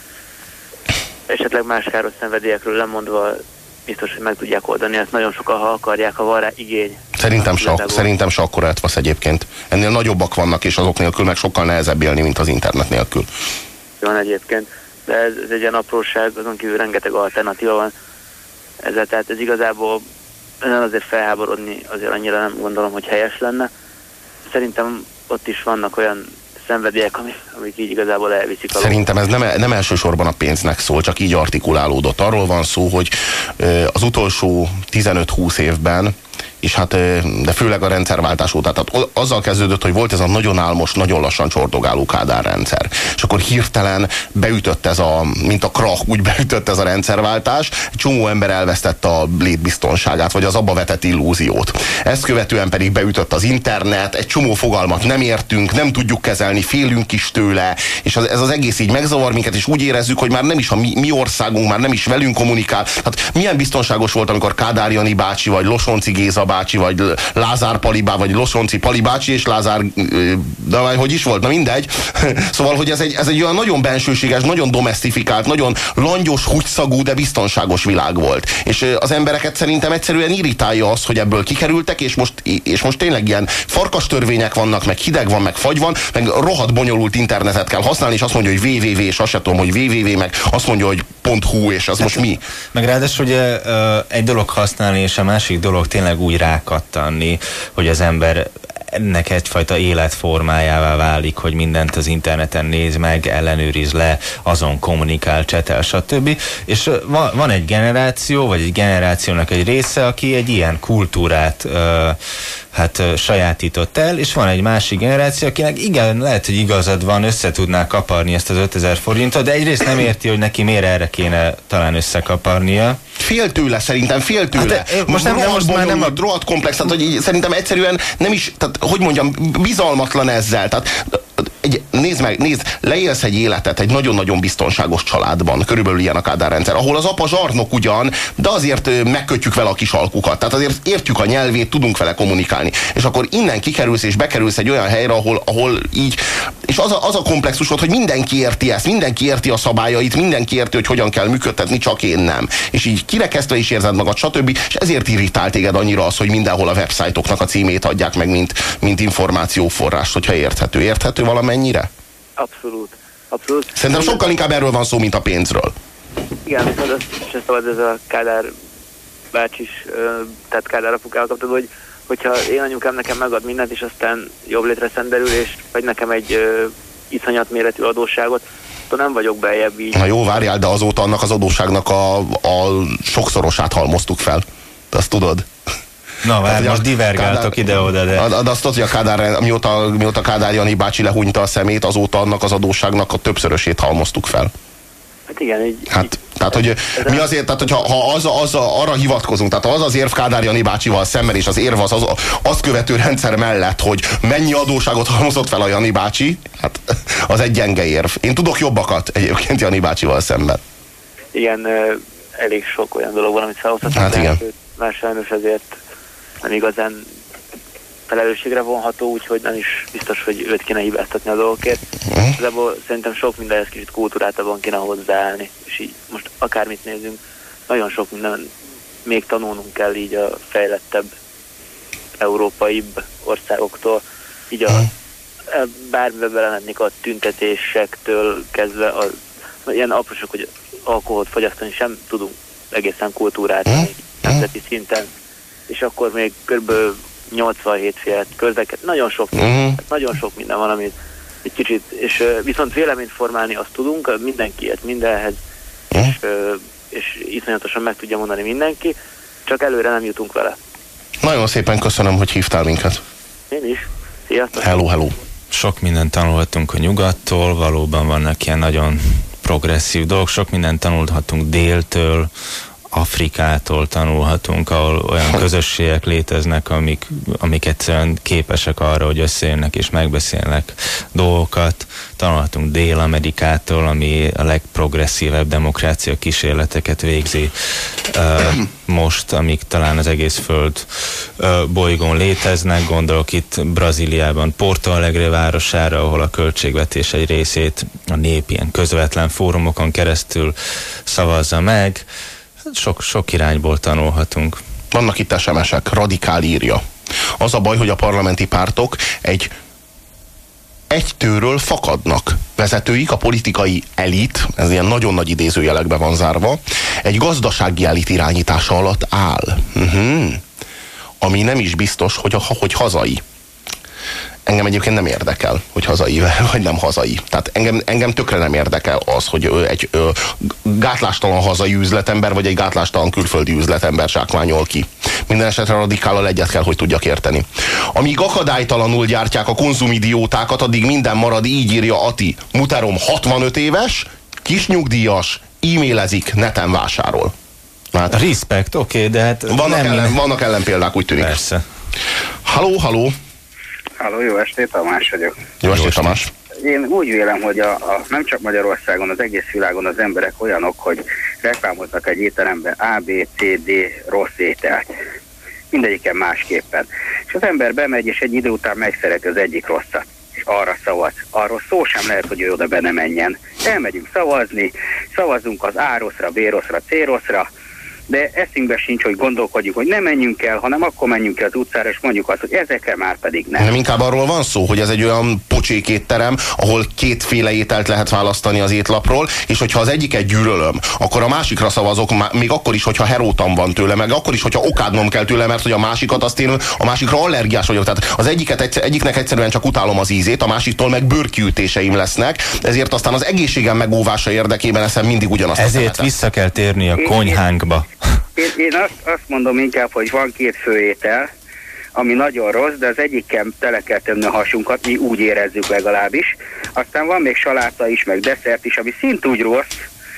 Speaker 6: Esetleg más káros szenvedélyekről lemondva biztos, hogy meg tudják oldani, ezt nagyon sokan, ha akarják, ha van rá igény.
Speaker 3: Szerintem se akkora etvasz egyébként. Ennél nagyobbak vannak, és azok nélkül meg sokkal nehezebb élni, mint az internet nélkül.
Speaker 6: Van egyébként, de ez egy ilyen apróság, azon kívül rengeteg alternatíva van ezzel, tehát ez igazából nem azért felháborodni, azért annyira nem gondolom, hogy helyes lenne. Szerintem ott is vannak olyan szenvedélyek, amik így igazából elviszik alól.
Speaker 3: Szerintem ez nem elsősorban a pénznek szól, csak így artikulálódott. Arról van szó, hogy az utolsó 15-20 évben, és hát, de főleg a rendszerváltás óta, tehát azzal kezdődött, hogy volt ez a nagyon álmos, nagyon lassan csordogáló Kádár rendszer. És akkor hirtelen beütött ez mint a krach, úgy beütött ez a rendszerváltás, egy csomó ember elvesztette a létbiztonságát, vagy az abba vetett illúziót. Ezt követően pedig beütött az internet, egy csomó fogalmat nem értünk, nem tudjuk kezelni, félünk is tőle, és ez az egész így megzavar minket, és úgy érezzük, hogy már nem is a mi országunk, már nem is velünk kommunikál. Hát milyen biztonságos volt, amikor Kádár Jani bácsi, vagy Losonci Géza bácsi, vagy Lázár Palibá, vagy Losonci Pali bácsi, és Lázár, de hogy is volt, na mindegy. Szóval, hogy ez egy olyan nagyon bensőséges, nagyon domesztifikált, nagyon langyos, húgyszagú, de biztonságos világ volt. És az embereket szerintem egyszerűen irritálja az, hogy ebből kikerültek, és most tényleg ilyen farkastörvények vannak, meg hideg van, meg fagy van, meg rohadt bonyolult internetet kell használni, és azt mondja, hogy www, és azt sem tudom, hogy www, meg azt mondja, hogy .hu, és az most mi?
Speaker 4: Meg ráadásul ugye egy dolog használni, és a másik dolog tényleg úgy rákattanni, hogy az ember ennek egyfajta életformájává válik, hogy mindent az interneten néz meg, ellenőriz le, azon kommunikál, csetel, stb. És van egy generáció, vagy egy generációnak egy része, aki egy ilyen kultúrát sajátított el, és van egy másik generáció, akinek igen, lehet, hogy igazad van, össze tudná kaparni ezt az 5000 forintot, de egyrészt nem érti, hogy neki miért erre kéne talán összekaparnia.
Speaker 3: Fél tőle, szerintem fél tőle.
Speaker 4: Hát, most már nem a
Speaker 3: rohadt komplex, tehát hogy szerintem egyszerűen nem is, tehát hogy mondjam, bizalmatlan ezzel. Tehát nézd, leélsz egy életet egy nagyon-nagyon biztonságos családban, körülbelül ilyen a Kádár rendszer, ahol az apa zsarnok ugyan, de azért megkötjük vele a kis alkukat. Tehát azért értjük a nyelvét, tudunk vele kommunikálni. És akkor innen kikerülsz és bekerülsz egy olyan helyre, ahol így, és az a komplexus volt, hogy mindenki érti ezt, mindenki érti a szabályait, mindenki érti, hogy hogyan kell működtetni, csak én nem. És így kirekesztve is érzed magad, stb. És ezért irritál téged annyira az, hogy mindenhol a websájtoknak a címét adják meg, mint információforrást, hogyha érthető. Érthető valamennyire?
Speaker 6: Abszolút.
Speaker 3: Szerintem sokkal inkább erről van szó, mint a pénzről.
Speaker 6: Igen, viszont azt sem szabad ez a Kádár bácsis, tehát Kádár apukával kapcsolatban, hogyha én anyukám nekem megad mindent, és aztán jobb létre szenderül, és vagy nekem egy iszonyat méretű adósságot, akkor nem vagyok beljebb így.
Speaker 3: Na jó, várjál, de azóta annak az adósságnak a sokszorosát halmoztuk fel. Te azt tudod?
Speaker 4: Na, hát most divergáltok ide-oda, de...
Speaker 3: De azt tudod, hogy mióta Kádár Jani bácsi lehúnyta a szemét, azóta annak az adósságnak a többszörösét halmoztuk fel.
Speaker 6: Hát igen, így...
Speaker 3: Tehát, hogy mi azért, tehát, hogyha arra hivatkozunk, tehát az érv Kádár Jani bácsival szemben, és az érv az azt követő rendszer mellett, hogy mennyi adósságot halmozott fel a Jani bácsi, hát az egy gyenge érv. Én tudok jobbakat egyébként Jani bácsival szemben.
Speaker 6: Igen, elég sok olyan dolog van, amit felhozhatunk.
Speaker 3: Hát igen.
Speaker 6: Már sajnos ezért nem igazán felelősségre vonható, úgyhogy nem is biztos, hogy őt kéne hibáztatni a dolgokért. Igazából szerintem sok mindenhez kicsit kultúráltabban kéne hozzáállni, és így most akármit nézünk, nagyon sok minden még tanulnunk kell így a fejlettebb, európaibb országoktól, így bármibe belemennék a tüntetésektől kezdve, ilyen aprósok, hogy alkoholt fogyasztani sem tudunk egészen kultúrálni nemzeti szinten, és akkor még kb. 87 féle közleket, nagyon sok minden van, amit egy kicsit, és viszont véleményt formálni azt tudunk, mindenkiért, mindenhez, és iszonyatosan meg tudja mondani mindenki, csak előre nem jutunk vele.
Speaker 3: Nagyon szépen köszönöm, hogy hívtál minket.
Speaker 6: Én is. Sziasztok!
Speaker 3: Hello.
Speaker 4: Sok mindent tanulhatunk a nyugattól, valóban vannak ilyen nagyon progresszív dolgok, sok mindent tanulhatunk déltől, Afrikától tanulhatunk, ahol olyan közösségek léteznek, amik egyszerűen képesek arra, hogy összejönnek és megbeszélnek dolgokat. Tanulhatunk Dél-Amerikától, ami a legprogresszívebb demokrácia kísérleteket végzi most, amik talán az egész föld bolygón léteznek. Gondolok itt Brazíliában Porto Alegre városára, ahol a költségvetés egy részét a nép ilyen közvetlen fórumokon keresztül szavazza meg. Sok irányból tanulhatunk.
Speaker 3: Vannak itt SMS-ek, Radikál írja. Az a baj, hogy a parlamenti pártok egy tőről fakadnak. Vezetőik, a politikai elit, ez ilyen nagyon nagy idézőjelekben van zárva, egy gazdasági elit irányítása alatt áll. Ami nem is biztos, hogy hazai. Engem egyébként nem érdekel, hogy hazai vagy nem hazai. Tehát engem tökre nem érdekel az, hogy egy gátlástalan hazai üzletember, vagy egy gátlástalan külföldi üzletember zsákmányol ki. Minden esetre Radikállal egyet kell, hogy tudjak érteni. Amíg akadálytalanul gyártják a konzumidiótákat, addig minden marad, így írja Ati. Muterom 65 éves, kisnyugdíjas, e-mailezik, neten vásárol. Hát,
Speaker 4: respect, oké, de hát...
Speaker 3: Vannak ellenpéldák, úgy tűnik.
Speaker 4: Persze.
Speaker 3: Halló.
Speaker 7: Halló, jó estét, Tamás vagyok.
Speaker 3: Jó estét, Tamás.
Speaker 7: Én úgy vélem, hogy nem csak Magyarországon, az egész világon az emberek olyanok, hogy reklámoznak egy étteremben A, B, C, D rossz ételt. Mindegyiken másképpen. És az ember bemegy, és egy idő után megszereti az egyik rosszat. És arra szavaz. Arról szó sem lehet, hogy ő oda be ne menjen. Elmegyünk szavazni, szavazunk az A rosszra, B rosszra, C rosszra, de eszünkbe sincs, hogy gondolkodjuk, hogy nem menjünk el, hanem akkor menjünk el az utcára, és mondjuk azt, hogy ezekre már pedig nem.
Speaker 3: Nem inkább arról van szó, hogy ez egy olyan pocsék étterem, ahol kétféle ételt lehet választani az étlapról, és hogyha az egyiket gyűlölöm, akkor a másikra szavazok, még akkor is, hogyha herótam van tőle, meg akkor is, hogyha okádnom kell tőle, mert hogy a másikat azt én a másikra allergiás vagyok. Tehát az egyiknek egyszerűen csak utálom az ízét, a másiktól meg bőrkiütéseim lesznek, ezért aztán az egészségem megóvása érdekében eszem mindig ugyanazt.
Speaker 4: Ezért vissza kell térni a konyhánkba.
Speaker 7: Én azt mondom inkább, hogy van két főétel, ami nagyon rossz, de az egyikkel tele kell tenni a hasunkat, mi úgy érezzük legalábbis. Aztán van még saláta is, meg desszert is, ami szintúgy rossz,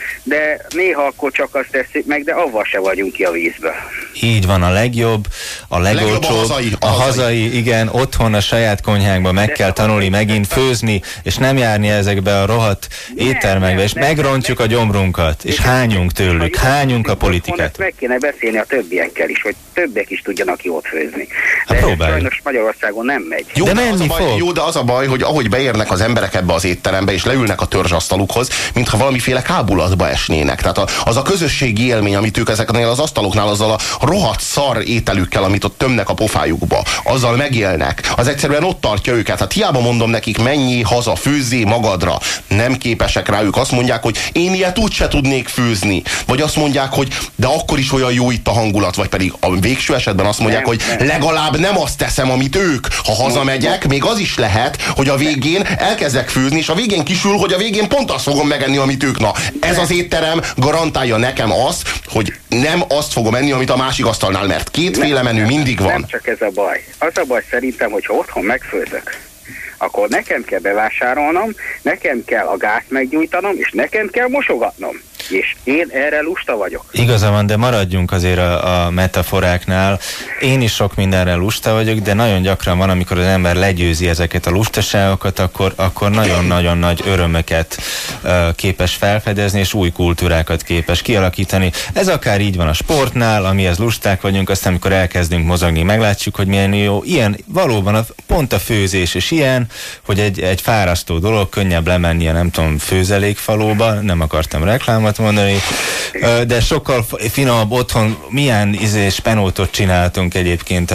Speaker 7: de néha akkor csak azt tesszük meg, de avval se vagyunk ki a vízből.
Speaker 4: Így van, a legjobb, a legolcsóbb, a hazai, igen, otthon a saját konyhánkban meg kell tanulni megint főzni, és nem járni ezekbe a rohadt éttermekbe, és megrontjuk a gyomrunkat, és hányunk tőlük, hányunk a politikát.
Speaker 7: Meg kéne beszélni a többiekkel is, hogy többek is tudjanak jót főzni. De sajnos Magyarországon nem megy.
Speaker 3: Jó, de menni fog. Jó, de az a baj, hogy ahogy beérnek az emberek ebbe az étterembe, és leülnek a törzsasztalukhoz, mintha valamiféle kábulatba esnének. Tehát az a közösségi élmény, amit ők ezeknél az asztaloknál, azzal a rohadt szar ételükkel, amit ott tömnek a pofájukba, azzal megélnek. Az egyszerűen ott tartja őket. Hát hiába mondom nekik, menjél haza, főzzé magadra. Nem képesek rá, ők azt mondják, hogy én ilyet úgyse tudnék főzni. Vagy azt mondják, hogy de akkor is olyan jó itt a hangulat, vagy pedig a végső esetben azt mondják, hogy legalább nem azt teszem, amit ők. Ha hazamegyek, még az is lehet, hogy a végén elkezdek főzni, és a végén kisül, hogy a végén pont azt fogom megenni, amit ők. Na, ez az étterem garantálja nekem azt, hogy nem azt fogom enni, amit a másik asztalnál, mert kétféle menü mindig van.
Speaker 7: Nem csak ez a baj. Az a baj szerintem, hogyha otthon megfőzök, akkor nekem kell bevásárolnom, nekem kell a gázt meggyújtanom, és nekem kell mosogatnom. És én erre lusta vagyok.
Speaker 4: Igaza van, de maradjunk azért a metaforáknál. Én is sok mindenre lusta vagyok, de nagyon gyakran van, amikor az ember legyőzi ezeket a lustaságokat, akkor nagyon-nagyon nagy örömöket képes felfedezni, és új kultúrákat képes kialakítani. Ez akár így van a sportnál, amihez lusták vagyunk, aztán amikor elkezdünk mozogni, meglátjuk, hogy milyen jó. Ilyen valóban pont a főzés is ilyen, hogy egy fárasztó dolog, könnyebb lemenni a nem tudom, főzelékfalóba, nem akartam reklámot mondani, de sokkal finomabb otthon. Milyen spenótot csináltunk egyébként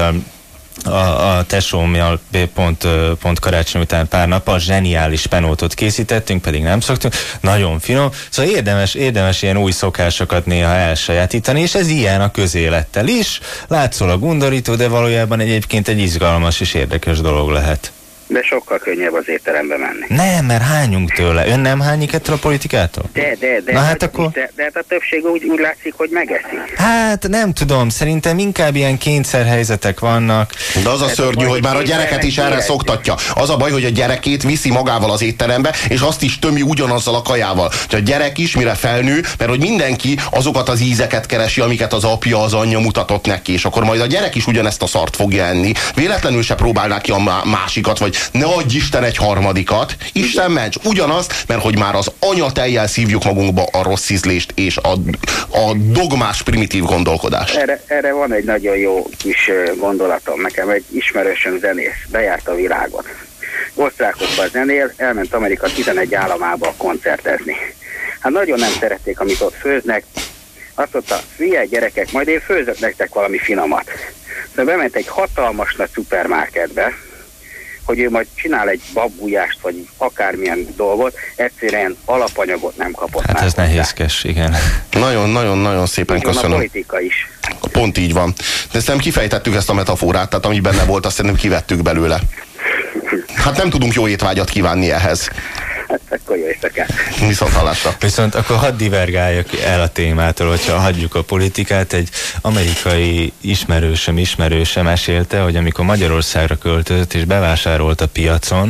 Speaker 4: a tesómmal pont karácsony után pár nappal, zseniális spenótot készítettünk, pedig nem szoktunk, nagyon finom, szóval érdemes ilyen új szokásokat néha elsajátítani, és ez ilyen a közélettel is, látszólag undorító, de valójában egyébként egy izgalmas és érdekes dolog lehet.
Speaker 7: De sokkal könnyebb az étterembe menni.
Speaker 4: Nem, mert hányunk tőle. Ön nem hányik ettől a politikától?
Speaker 7: De.
Speaker 4: Na hát akkor...
Speaker 7: De a többség úgy látszik, hogy megeszik.
Speaker 4: Hát nem tudom, szerintem inkább ilyen kényszerhelyzetek vannak.
Speaker 3: De az a szörnyű, hogy már a gyereket is erre szoktatja. Az a baj, hogy a gyerekét viszi magával az étterembe, és azt is tömi ugyanazzal a kajával. Hogy a gyerek is mire felnő, mert hogy mindenki azokat az ízeket keresi, amiket az apja, az anyja mutatott neki, és akkor majd a gyerek is ugyanezt a szart fogja enni. Véletlenül se próbálná ki a másikat, vagy ne adj Isten egy harmadikat. Isten ments, ugyanazt, mert hogy már az anyatejjel szívjuk magunkba a rossz ízlést és a dogmás primitív gondolkodást.
Speaker 7: Erre van egy nagyon jó kis gondolatom. Nekem egy ismerősöm zenész bejárt a világot. Osztrákokban zenél, elment Amerika 11 államába koncertezni. Hát nagyon nem szerették, amit ott főznek. Azt mondta, figyelj gyerekek, majd én főzök nektek valami finomat. Szóval bement egy hatalmas nagy szupermarketbe, hogy ő majd csinál egy babgulyást, vagy akármilyen dolgot, egyszerűen alapanyagot nem kapott.
Speaker 4: Hát ez nehézkes, igen.
Speaker 3: Nagyon szépen köszönöm.
Speaker 7: A politika is.
Speaker 3: Pont így van. De ezt nem kifejtettük ezt a metaforát, tehát ami benne volt, azt szerintem kivettük belőle. Hát nem tudunk jó étvágyat kívánni ehhez.
Speaker 7: Hát akkor jó éjszakát.
Speaker 3: Viszonthallásra.
Speaker 4: Viszont akkor hadd divergáljak el a témától, hogyha hagyjuk a politikát. Egy amerikai ismerőse mesélte, hogy amikor Magyarországra költözött és bevásárolt a piacon,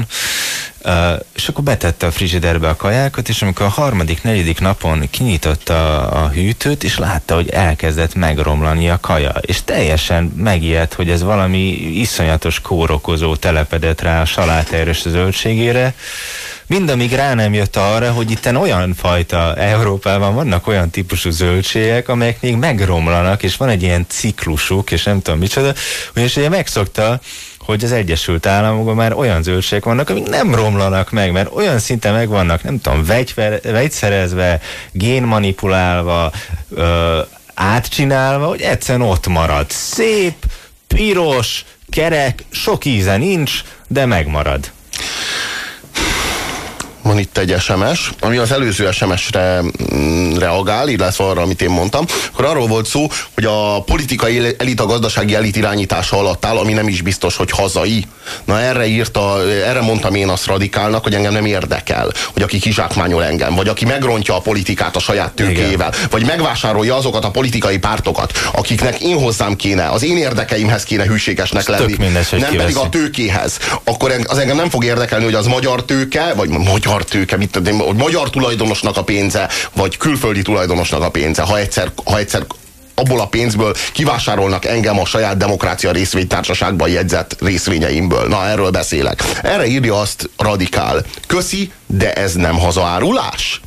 Speaker 4: és akkor betette a frigiderbe a kajákat, és amikor a harmadik, negyedik napon kinyitotta a hűtőt, és látta, hogy elkezdett megromlani a kaja, és teljesen megijedt, hogy ez valami iszonyatos kórokozó telepedett rá a salátára és a zöldségére, mindamíg rá nem jött arra, hogy itten olyan fajta Európában vannak olyan típusú zöldségek, amelyek még megromlanak, és van egy ilyen ciklusuk, és nem tudom micsoda, és ugye megszokta, hogy az Egyesült Államokban már olyan zöldségek vannak, amik nem romlanak meg, mert olyan szinten meg vannak, nem tudom, vegyszerezve, génmanipulálva, átcsinálva, hogy egyszerűen ott marad. Szép, piros, kerek, sok íze nincs, de megmarad.
Speaker 3: Van itt egy SMS, ami az előző SMS-re reagál, illetve arra, amit én mondtam. Akkor arról volt szó, hogy a politikai elit, a gazdasági elit irányítása alatt áll, ami nem is biztos, hogy hazai. Na erre mondtam én azt radikálnak, hogy engem nem érdekel, hogy aki kizsákmányol engem, vagy aki megrontja a politikát a saját tőkéjével, vagy megvásárolja azokat a politikai pártokat, akiknek én hozzám kéne, az én érdekeimhez kéne hűségesnek lenni,
Speaker 4: mindegy,
Speaker 3: nem kiveszi. Pedig a tőkéhez. Akkor az engem nem fog érdekelni, hogy az magyar tőke, vagy magyar tőke, hogy magyar tulajdonosnak a pénze, vagy külföldi tulajdonosnak a pénze, ha egyszer abból a pénzből kivásárolnak engem a saját demokrácia részvénytársaságban jegyzett részvényeimből. Na, erről beszélek. Erre írja azt Radikál. Köszi, de ez nem hazaárulás?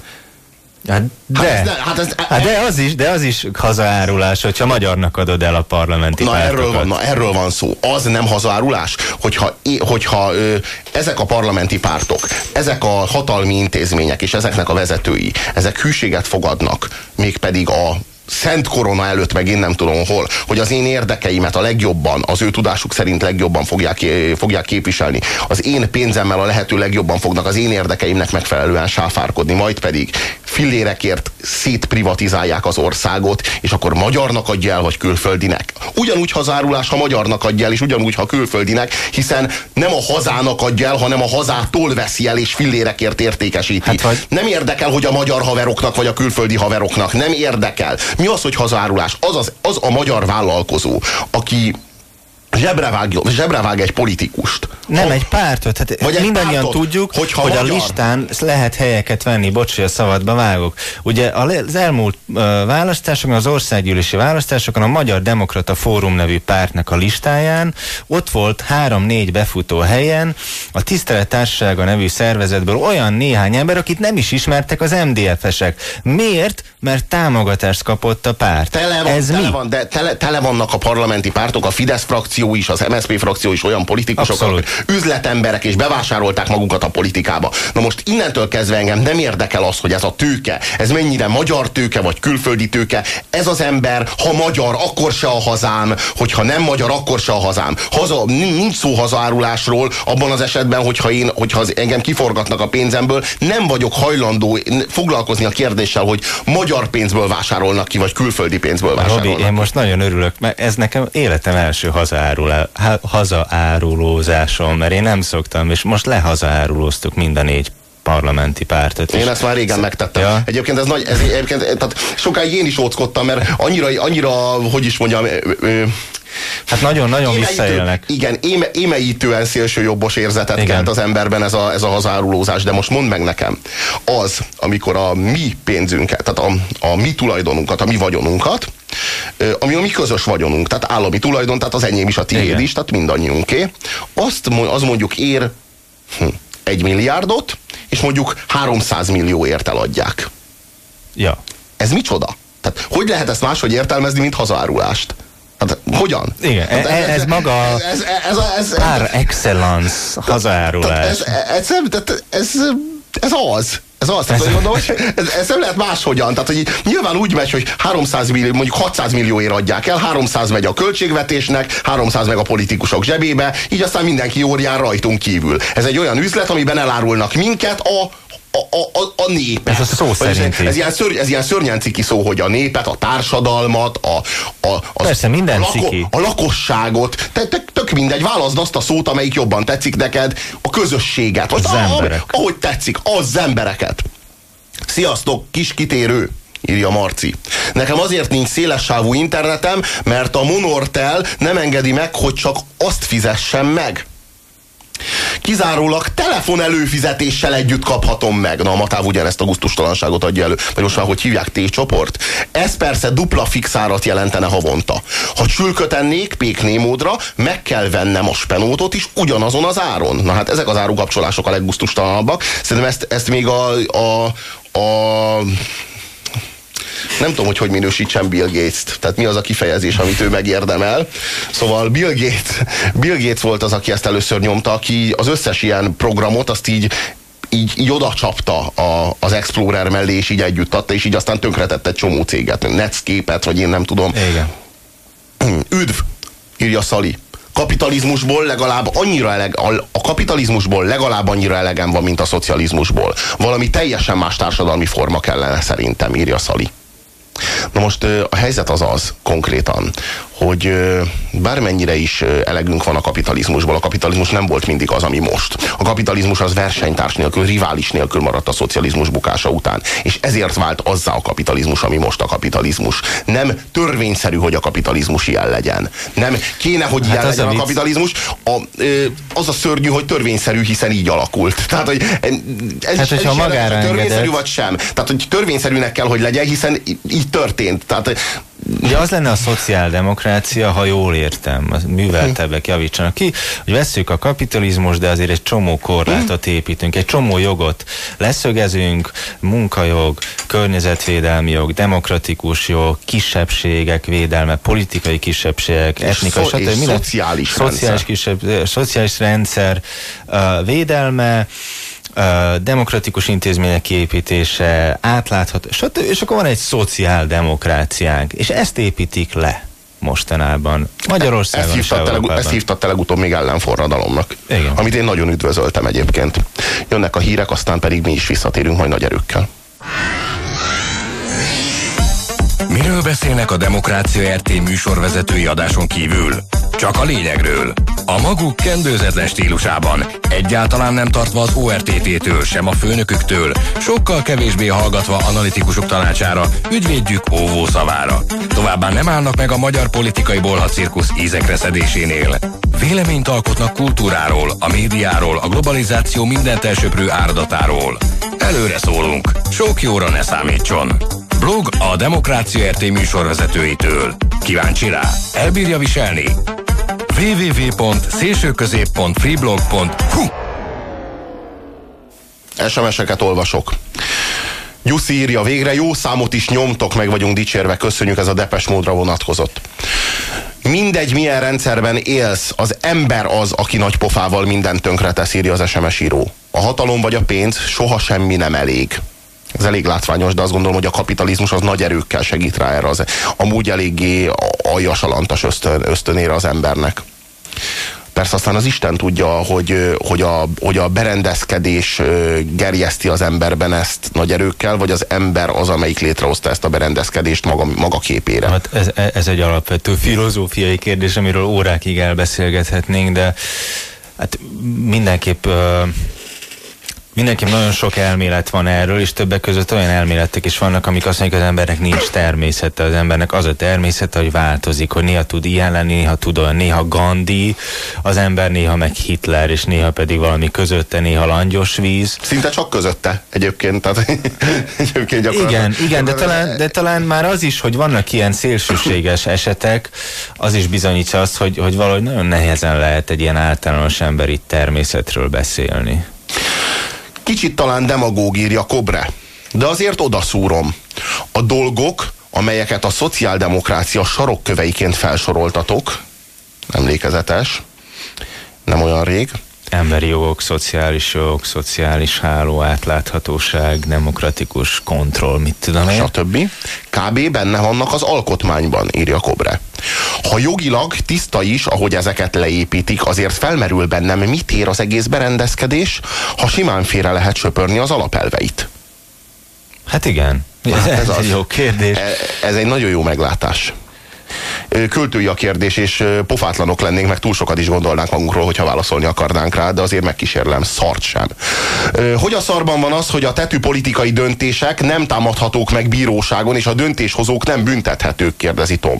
Speaker 4: De az is hazaárulás, hogyha magyarnak adod el a parlamenti pártokat.
Speaker 3: Erről van szó. Az nem hazaárulás, hogyha ezek a parlamenti pártok, ezek a hatalmi intézmények és ezeknek a vezetői, ezek hűséget fogadnak, mégpedig a Szent Korona előtt, meg én nem tudom hol, hogy az én érdekeimet a legjobban, az ő tudásuk szerint legjobban fogják képviselni. Az én pénzemmel a lehető legjobban fognak az én érdekeimnek megfelelően sáfárkodni, majd pedig fillérekért szétprivatizálják az országot, és akkor magyarnak adja el, vagy külföldinek. Ugyanúgy hazárulás, ha magyarnak adja el, és ugyanúgy, ha külföldinek, hiszen nem a hazának adja el, hanem a hazától veszi el, és fillérekért értékesíti. Nem érdekel, hogy a magyar haveroknak, vagy a külföldi haveroknak. Nem érdekel. Mi az, hogy hazárulás? Az a magyar vállalkozó, aki zsebre vág egy politikust,
Speaker 4: Nem egy pártot, hát mindannyian tudjuk, hogy a listán lehet helyeket venni, bocsi, a szabadba vágok. Ugye az elmúlt választásokon, az országgyűlési választásokon a Magyar Demokrata Fórum nevű pártnak a listáján ott volt 3-4 befutó helyen a Tisztelet Társasága nevű szervezetből olyan néhány ember, akit nem is ismertek az MDF-esek. Miért? Mert támogatást kapott a párt.
Speaker 3: Tele vannak a parlamenti pártok, a Fidesz frakció is, az MSZP frakció is olyan politikusok, üzletemberek, és bevásárolták magukat a politikába. Na most innentől kezdve engem nem érdekel az, hogy ez a tőke, ez mennyire magyar tőke, vagy külföldi tőke. Ez az ember, ha magyar, akkor se a hazám, hogyha nem magyar, akkor se a hazám. Nincs szó hazaárulásról abban az esetben, hogyha engem kiforgatnak a pénzemből, nem vagyok hajlandó foglalkozni a kérdéssel, hogy magyar pénzből vásárolnak ki, vagy külföldi pénzből vásárolnak.
Speaker 4: Robi, én most nagyon örülök, mert ez nekem életem első hazaárulózásom, mert én nem szoktam, és most lehazaárulóztuk mind a 4 parlamenti pártot.
Speaker 3: Én ezt már régen megtettem. Ja. Egyébként ez nagy, tehát sokáig én is óckodtam, mert annyira, hogy is mondjam,
Speaker 4: hát nagyon-nagyon visszaélnek.
Speaker 3: Igen, émeítően szélsőjobbos érzetet kelt az emberben ez a hazárulózás, de most mondd meg nekem, az, amikor a mi pénzünket, tehát a mi tulajdonunkat, a mi vagyonunkat, ami a mi közös vagyonunk, tehát állami tulajdon, tehát az enyém is, a tiéd is, tehát mindannyiunké, az mondjuk ér 1 milliárdot, és mondjuk 300 millióért eladják.
Speaker 4: Ja.
Speaker 3: Ez micsoda? Tehát hogy lehet ezt máshogy értelmezni, mint hazaárulást? Hát hogyan?
Speaker 4: Igen, ez maga par excellence hazaárulás.
Speaker 3: Ez az. Tehát, mondom, ez nem lehet máshogyan. Tehát, hogy nyilván úgy megy, hogy 300 millió, mondjuk 600 millióért adják el, 300 megy a költségvetésnek, 300 meg a politikusok zsebébe, így aztán mindenki jól jár rajtunk kívül. Ez egy olyan üzlet, amiben elárulnak minket a népet.
Speaker 4: Ez a szó szerint.
Speaker 3: Ez ilyen szörnyen ciki szó, hogy a népet, a társadalmat,
Speaker 4: persze, minden ciki.
Speaker 3: A lakosságot, tök mindegy, válaszd azt a szót, amelyik jobban tetszik neked, a közösséget,
Speaker 4: az emberek.
Speaker 3: Ahogy tetszik, az embereket. Sziasztok, kis kitérő, írja Marci. Nekem azért nincs szélessávú internetem, mert a Monortel nem engedi meg, hogy csak azt fizessem meg. Kizárólag telefon előfizetéssel együtt kaphatom meg. Na, a Matáv ugyanezt a gusztustalanságot adja elő. Vagy most már, hogy hívják, T-csoport? Ez persze dupla fixárat jelentene havonta. Ha csülkötennék péknémódra, meg kell vennem a spenótot is ugyanazon az áron. Na hát ezek az árukapcsolások a leggusztustalanabbak. Szerintem ezt még nem tudom, hogy minősítsem Bill Gates-t. Tehát mi az a kifejezés, amit ő megérdemel. Szóval Bill Gates volt az, aki ezt először nyomta, aki az összes ilyen programot azt így oda csapta az Explorer mellé, és így együtt adta, és így aztán tönkretett egy csomó céget, Netscape-et, vagy én nem tudom.
Speaker 4: Igen.
Speaker 3: Üdv, írja Szali. Kapitalizmusból legalább annyira elegem van, mint a szocializmusból. Valami teljesen más társadalmi forma kellene szerintem, írja Szali. Na most a helyzet az konkrétan, hogy bármennyire is elegünk van a kapitalizmusból, a kapitalizmus nem volt mindig az, ami most. A kapitalizmus az versenytárs nélkül, rivális nélkül maradt a szocializmus bukása után. És ezért vált azzá a kapitalizmus, ami most a kapitalizmus. Nem törvényszerű, hogy a kapitalizmus ilyen legyen. Nem kéne, hogy ilyen legyen a kapitalizmus. Az a szörnyű, hogy törvényszerű, hiszen így alakult. Tehát, hogy ez törvényszerű vagy sem. Tehát, hogy törvényszerűnek kell, hogy legyen, hiszen így történt. Tehát
Speaker 4: ugye az lenne a szociáldemokrácia, ha jól értem, a műveltebbek javítsanak ki, hogy vesszük a kapitalizmus, de azért egy csomó korlátot építünk, egy csomó jogot leszögezünk, munkajog, környezetvédelmi jog, demokratikus jog, kisebbségek védelme, politikai kisebbségek, etnikai, stb. Szociális rendszer védelme, demokratikus intézmények kiépítése, átlátható, stb. És akkor van egy szociáldemokráciánk, és ezt építik le mostanában. Magyarországon és Európában.
Speaker 3: Ezt hívtad te legutóbb még ellenforradalomnak. Igen. Amit én nagyon üdvözöltem egyébként. Jönnek a hírek, aztán pedig mi is visszatérünk majd nagy erőkkel.
Speaker 1: Miről beszélnek a Demokrácia RT műsorvezetői adáson kívül? Csak a lényegről. A maguk kendőzetlen stílusában, egyáltalán nem tartva az ORTT-től, sem a főnöküktől, sokkal kevésbé hallgatva analitikusok tanácsára, ügyvédjük óvó szavára. Továbbá nem állnak meg a magyar politikai bolhacirkusz ízekre szedésénél. Véleményt alkotnak kultúráról, a médiáról, a globalizáció mindent elsöprő áradatáról. Előre szólunk, sok jóra ne számítson. Blog a Demokrácia RT műsorvezetőitől. Kíváncsi rá? Elbírja viselni? www.szélsőközép.freeblog.hu
Speaker 3: SMS-eket olvasok. Gyuszi írja, végre jó számot is nyomtok, meg vagyunk dicsérve, köszönjük, ez a Depeche Mode-ra vonatkozott. Mindegy, milyen rendszerben élsz, az ember az, aki nagy pofával mindent tönkretesz, írja az SMS író. A hatalom vagy a pénz, soha semmi nem elég. Ez elég látványos, de azt gondolom, hogy a kapitalizmus az nagy erőkkel segít rá erre az amúgy eléggé aljas-alantas ösztönére az embernek. Persze aztán az Isten tudja, hogy a berendezkedés gerjeszti az emberben ezt nagy erőkkel, vagy az ember az, amelyik létrehozta ezt a berendezkedést maga képére.
Speaker 4: Hát ez egy alapvető filozófiai kérdés, amiről órákig elbeszélgethetnénk, de hát mindenképp nagyon sok elmélet van erről, és többek között olyan elméletek is vannak, amik azt mondják, hogy az embernek nincs természete. Az embernek az a természete, hogy változik, hogy néha tud ilyen lenni, néha tud olyan, néha Gandhi az ember, néha meg Hitler, és néha pedig valami közötte, néha langyos víz.
Speaker 3: Szinte csak közötte egyébként. Tehát, egyébként
Speaker 4: igen, de talán már az is, hogy vannak ilyen szélsőséges esetek, az is bizonyítja azt, hogy valahogy nagyon nehezen lehet egy ilyen általános emberi természetről beszélni.
Speaker 3: Kicsit talán demagóg, írja Kobre, de azért odaszúrom. A dolgok, amelyeket a szociáldemokrácia sarokköveiként felsoroltatok, emlékezetes, nem olyan rég.
Speaker 4: Emberi jogok, szociális háló, átláthatóság, demokratikus kontroll, mit tudom én.
Speaker 3: Stb. Kb. Benne vannak az alkotmányban, írja Kobre. Ha jogilag tiszta is, ahogy ezeket leépítik, azért felmerül bennem, mit ér az egész berendezkedés, ha simán félre lehet söpörni az alapelveit.
Speaker 4: Hát igen, ez egy jó kérdés.
Speaker 3: Ez egy nagyon jó meglátás. Költői a kérdés, és pofátlanok lennénk, meg túl sokat is gondolnánk magunkról, hogyha válaszolni akarnánk rá, de azért megkísérlem, szart sem. Hogy a szarban van az, hogy a tetű politikai döntések nem támadhatók meg bíróságon, és a döntéshozók nem büntethetők, kérdezi Tom.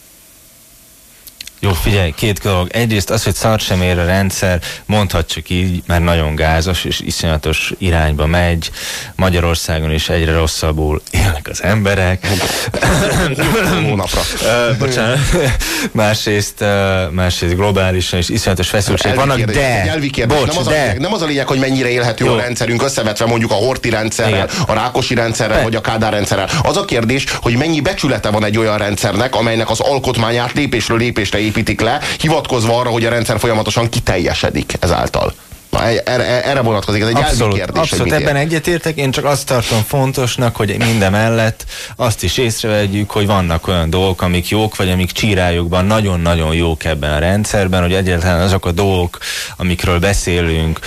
Speaker 4: Jó, figyelj, két dolog. Egyrészt az, hogy szart sem ér a rendszer, mondhatjuk így, mert nagyon gázos és iszonyatos irányba megy. Magyarországon is egyre rosszabbul élnek az emberek.
Speaker 3: Hónapra.
Speaker 4: Bocsánat. Másrészt globálisan is iszonyatos feszültség vannak, de...
Speaker 3: Nyelvi kérdés. Nem az a lényeg, hogy mennyire élhető jó a rendszerünk, összevetve mondjuk a Horthy rendszerrel, a Rákosi rendszerrel, vagy a Kádár rendszerrel. Az a kérdés, hogy mennyi becsülete van egy olyan rendszernek, amelynek az alkotmányát lépésről lépésre építik le, hivatkozva arra, hogy a rendszer folyamatosan kiteljesedik ezáltal. Erre vonatkozik, ez egy nyelvi kérdés.
Speaker 4: Abszolút, ebben egyetértek, én csak azt tartom fontosnak, hogy mindemellett azt is észrevegyük, hogy vannak olyan dolgok, amik jók, vagy amik csírájukban nagyon-nagyon jók ebben a rendszerben, hogy egyáltalán azok a dolgok, amikről beszélünk,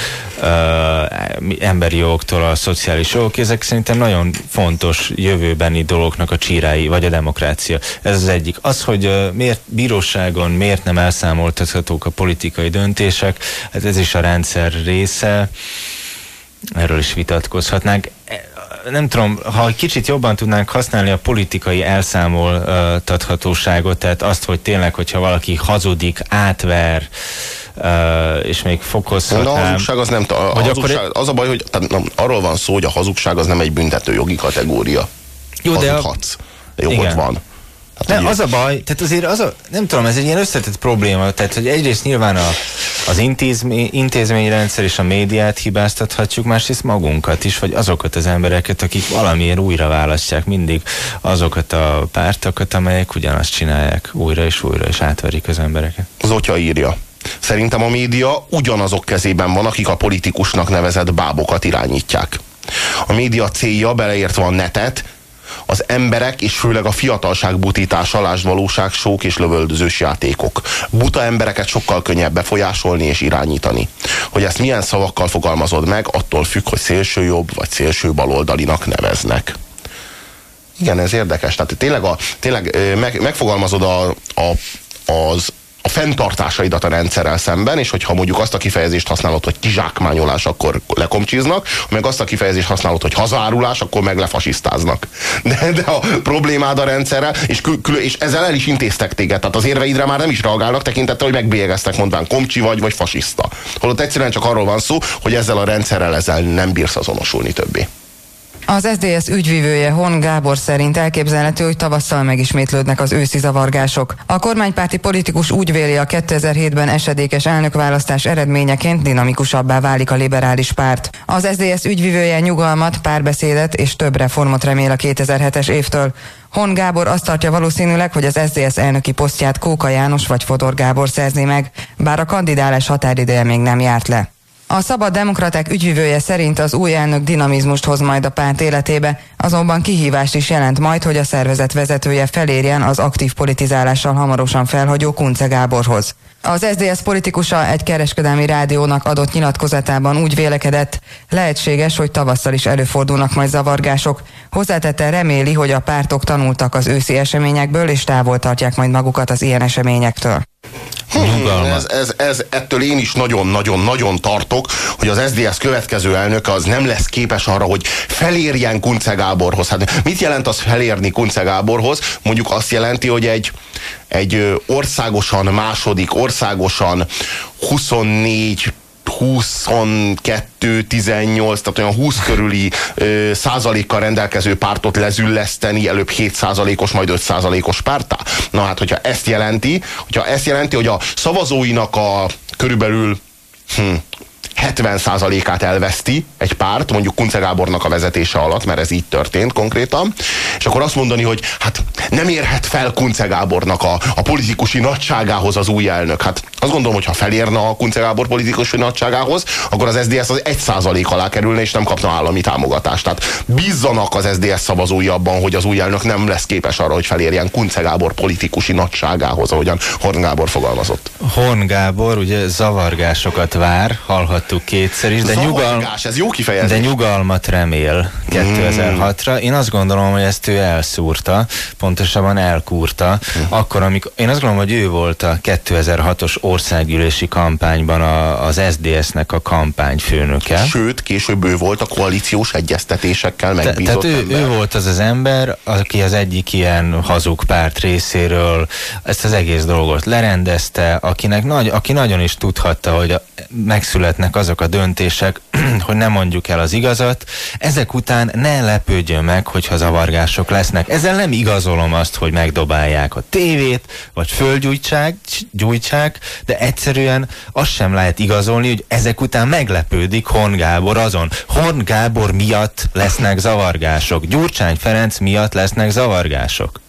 Speaker 4: emberi jogoktól a szociális jogok, ezek szerintem nagyon fontos jövőbeni dolgoknak a csírái, vagy a demokrácia. Ez az egyik. Az, hogy miért bíróságon miért nem elszámoltathatók a politikai döntések, hát ez is a rendszer része, erről is vitatkozhatnánk. Nem tudom, ha kicsit jobban tudnánk használni a politikai elszámoltathatóságot, tehát azt, hogy tényleg, hogyha valaki hazudik, átver, és még fokozhatnám.
Speaker 3: De a hazugság az nem... az a baj, hogy arról van szó, hogy a hazugság az nem egy büntető jogi kategória. Jó, hazudhatsz. De jogod van.
Speaker 4: Nem, az a baj, tehát azért nem tudom, ez egy ilyen összetett probléma, tehát hogy egyrészt nyilván az intézményrendszer és a médiát hibáztathatjuk, másrészt magunkat is, vagy azokat az embereket, akik valamiért újra választják mindig azokat a pártokat, amelyek ugyanazt csinálják újra, és átverik az embereket.
Speaker 3: Zotya írja. Szerintem a média ugyanazok kezében van, akik a politikusnak nevezett bábokat irányítják. A média célja, beleértve a netet, az emberek és főleg a fiatalság butítása, lásd valóságsók és lövöldözős játékok. Buta embereket sokkal könnyebb befolyásolni és irányítani. Hogy ezt milyen szavakkal fogalmazod meg, attól függ, hogy szélső jobb vagy szélső baloldalinak neveznek. Igen, ez érdekes. Tehát tényleg megfogalmazod a fenntartásaidat a rendszerrel szemben, és hogyha mondjuk azt a kifejezést használod, hogy kizsákmányolás, akkor lekomcsiznak, meg azt a kifejezést használod, hogy hazárulás, akkor meg lefasisztáznak. De a problémád a rendszerrel, és ezzel el is intéztek téged, tehát az érveidre már nem is reagálnak tekintettel, hogy megbélyegeztek, mondván komcsi vagy fasiszta. Holott egyszerűen csak arról van szó, hogy ezzel a rendszerrel nem bírsz azonosulni többé.
Speaker 2: Az SZDSZ ügyvivője Horn Gábor szerint elképzelhető, hogy tavasszal megismétlődnek az őszi zavargások. A kormánypárti politikus úgy véli, a 2007-ben esedékes elnökválasztás eredményeként dinamikusabbá válik a liberális párt. Az SZDSZ ügyvivője nyugalmat, párbeszédet és több reformot remél a 2007-es évtől. Horn Gábor azt tartja valószínűleg, hogy az SZDSZ elnöki posztját Kóka János vagy Fodor Gábor szerzi meg, bár a kandidálás határideje még nem járt le. A Szabad Demokraták ügyvivője szerint az új elnök dinamizmust hoz majd a párt életébe, azonban kihívást is jelent majd, hogy a szervezet vezetője felérjen az aktív politizálással hamarosan felhagyó Kunce Gáborhoz. Az SZDSZ politikusa egy kereskedelmi rádiónak adott nyilatkozatában úgy vélekedett, lehetséges, hogy tavasszal is előfordulnak majd zavargások. Hozzátette, reméli, hogy a pártok tanultak az őszi eseményekből, és távol tartják majd magukat az ilyen eseményektől.
Speaker 3: Ettől én is nagyon-nagyon-nagyon tartok, hogy az SZDSZ következő elnöke az nem lesz képes arra, hogy felérjen Kunce Gáborhoz. Hát mit jelent az felérni Kunce Gáborhoz? Mondjuk azt jelenti, hogy egy országosan második, országosan 24 22, 18, tehát olyan 20 körüli százalékkal rendelkező pártot lezülleszteni, előbb 7%-os, majd 5%-os párttá. Na hát, hogyha ezt jelenti, hogy a szavazóinak a körülbelül 70%-át elveszti egy párt, mondjuk Kunce Gábornak a vezetése alatt, mert ez így történt konkrétan, és akkor azt mondani, hogy hát nem érhet fel Kunce Gábornak a politikusi nagyságához az új elnök. Hát azt gondolom, hogy ha felérne a Kunce Gábor politikusi nagyságához, akkor az SZDSZ az 1% alá kerülne, és nem kapna állami támogatást. Tehát bízzanak az SZDSZ szavazói abban, hogy az új elnök nem lesz képes arra, hogy felérjen Kunce Gábor politikusi nagyságához, ahogyan Horn Gábor fogalmazott.
Speaker 4: Horn Gábor ugye zavargásokat vár, hallhattuk kétszer is,
Speaker 3: ez jó kifejezés.
Speaker 4: De nyugalmat remél 2006-ra. Én azt gondolom, hogy ezt ő elszúrta, pontosabban elkúrta. Akkor, amikor én azt gondolom, hogy ő volt a 2006-os országgyűlési kampányban az SZDSZ-nek a kampányfőnöke.
Speaker 3: Sőt, később ő volt a koalíciós egyeztetésekkel megbízott
Speaker 4: Tehát ő volt az ember, aki az egyik ilyen hazug párt részéről ezt az egész dolgot lerendezte, aki nagyon is tudhatta, hogy megszületnek azok a döntések, hogy nem mondjuk el az igazat. Ezek után ne lepődjön meg, hogyha zavargások lesznek. Ezzel nem igazolom azt, hogy megdobálják a tévét, vagy földgyújtsák, de egyszerűen azt sem lehet igazolni, hogy ezek után meglepődik Horn Gábor azon. Horn Gábor miatt lesznek zavargások. Gyurcsány Ferenc miatt lesznek zavargások.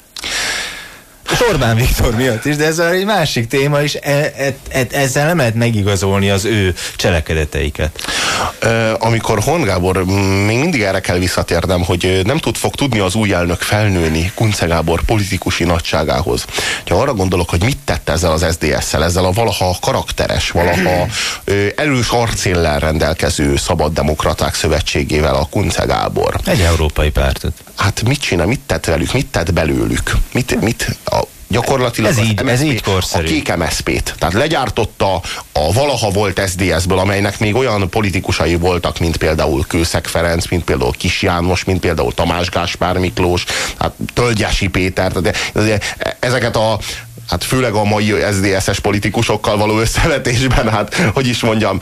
Speaker 4: És Orbán Viktor miatt is, de ez egy másik téma, és ezzel nem lehet megigazolni az ő cselekedeteiket.
Speaker 3: Amikor Horn Gábor, még mindig erre kell visszatérnem, hogy nem fog tudni az új elnök felnőni Kunce Gábor politikusi nagyságához. Ha arra gondolok, hogy mit tett ezzel az SZDSZ-szel, ezzel a valaha karakteres, valaha erős arcéllel rendelkező Szabaddemokraták Szövetségével a Kunce Gábor.
Speaker 4: Egy európai pártot.
Speaker 3: Hát mit csinál, mit tett velük, mit tett belőlük? Gyakorlatilag
Speaker 4: ez így korszerű.
Speaker 3: A kék MSZP-t. Tehát legyártotta a valaha volt SZDSZ-ből, amelynek még olyan politikusai voltak, mint például Kőszeg Ferenc, mint például Kis János, mint például Tamás Gáspár Miklós, hát Tölgyesi Péter. Ezeket hát főleg a mai SZDSZ-es politikusokkal való összevetésben, hát, hogy is mondjam,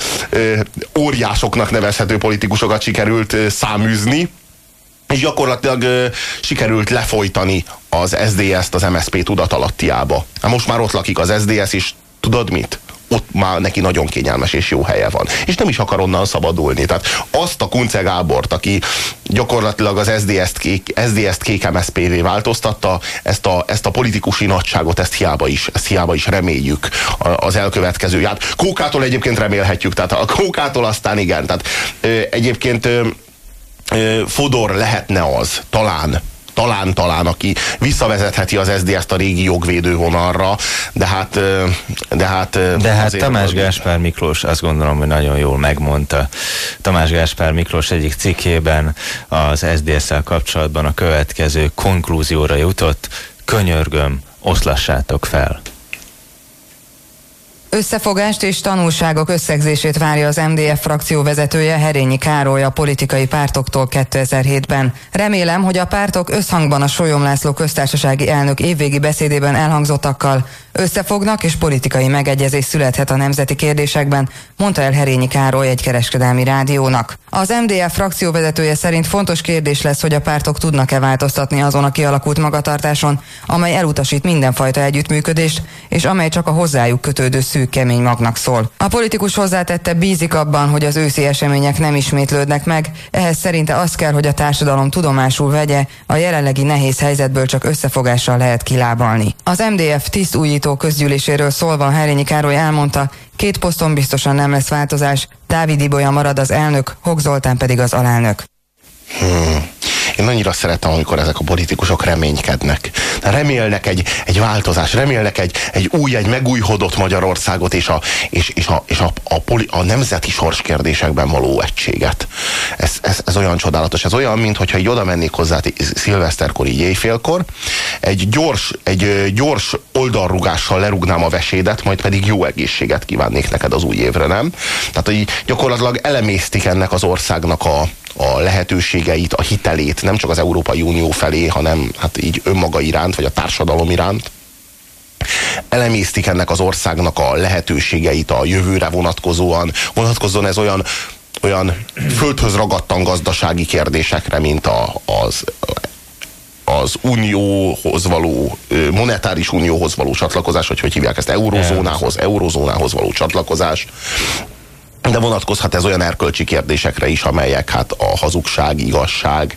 Speaker 3: óriásoknak nevezhető politikusokat sikerült száműzni, és gyakorlatilag sikerült lefolytani az SZDSZ-t az MSZP tudatalattiába. Most már ott lakik az SZDSZ, és tudod mit? Ott már neki nagyon kényelmes és jó helye van. És nem is akar onnan szabadulni. Tehát azt a Kunce Gábort, aki gyakorlatilag az SZDSZ-t kék MSZP-vé változtatta, ezt a politikusi nagyságot, ezt hiába is reméljük az elkövetkező. Hát Kókától egyébként remélhetjük, tehát a Kókától aztán igen. Tehát egyébként Fodor lehetne az, talán, aki visszavezetheti az SZDSZ-t a régi jogvédő vonalra, de hát
Speaker 4: Tamás Gáspár Miklós azt gondolom, hogy nagyon jól megmondta. Tamás Gáspár Miklós egyik cikkében az SZDSZ-szel kapcsolatban a következő konklúzióra jutott: könyörgöm, oszlassátok fel.
Speaker 2: Összefogást és tanulságok összegzését várja az MDF frakció vezetője, Herényi Károly a politikai pártoktól 2007-ben. Remélem, hogy a pártok összhangban a Sólyom László köztársasági elnök évvégi beszédében elhangzottakkal összefognak, és politikai megegyezés születhet a nemzeti kérdésekben, mondta el Herényi Károly egy kereskedelmi rádiónak. Az MDF frakció vezetője szerint fontos kérdés lesz, hogy a pártok tudnak-e változtatni azon a kialakult magatartáson, amely elutasít mindenfajta együttműködést, és amely csak a hozzájuk kötődő szűk kemény magnak szól. A politikus hozzátette, bízik abban, hogy az őszi események nem ismétlődnek meg, ehhez szerinte az kell, hogy a társadalom tudomásul vegye, a jelenlegi nehéz helyzetből csak összefogással lehet kilábalni. Az MDF tisztújító közgyűléséről szólva Herényi Károly elmondta, 2 poszton biztosan nem lesz változás, Dávid Ibolya marad az elnök, Hok Zoltán pedig az alelnök.
Speaker 3: Én annyira szeretem, amikor ezek a politikusok reménykednek. Remélnek egy változás, remélnek egy megújhodott Magyarországot és a nemzeti sorskérdésekben való egységet. Ez olyan csodálatos. Ez olyan, mintha így oda mennék hozzá szilveszterkor, így éjfélkor, egy gyors oldalrugással lerúgnám a vesédet, majd pedig jó egészséget kívánnék neked az új évre, nem? Tehát, hogy gyakorlatilag elemésztik ennek az országnak a lehetőségeit, a hitelét, nem csak az Európai Unió felé, hanem hát így önmaga iránt, vagy a társadalom iránt. Elemésztik ennek az országnak a lehetőségeit a jövőre vonatkozóan ez olyan földhöz ragadtan gazdasági kérdésekre, mint az unióhoz való, monetáris unióhoz való csatlakozás, vagy hogy hívják ezt, eurozónához való csatlakozás. De vonatkozhat ez olyan erkölcsi kérdésekre is, amelyek hát a hazugság, igazság,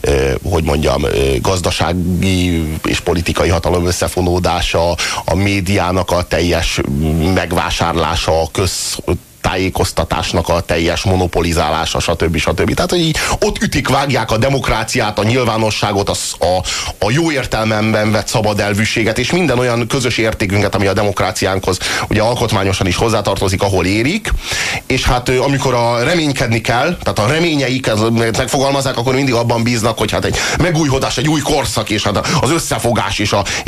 Speaker 3: gazdasági és politikai hatalom összefonódása, a médiának a teljes megvásárlása, a tájékoztatásnak a teljes monopolizálása, stb. Tehát, hogy így ott ütik, vágják a demokráciát, a nyilvánosságot, a jó értelmemben vett szabad elvűséget, és minden olyan közös értékünket, ami a demokráciánkhoz ugye alkotmányosan is hozzátartozik, ahol érik, és hát amikor reménykedni kell, tehát a reményeik megfogalmazzák, akkor mindig abban bíznak, hogy hát egy megújhodás, egy új korszak, és hát az összefogás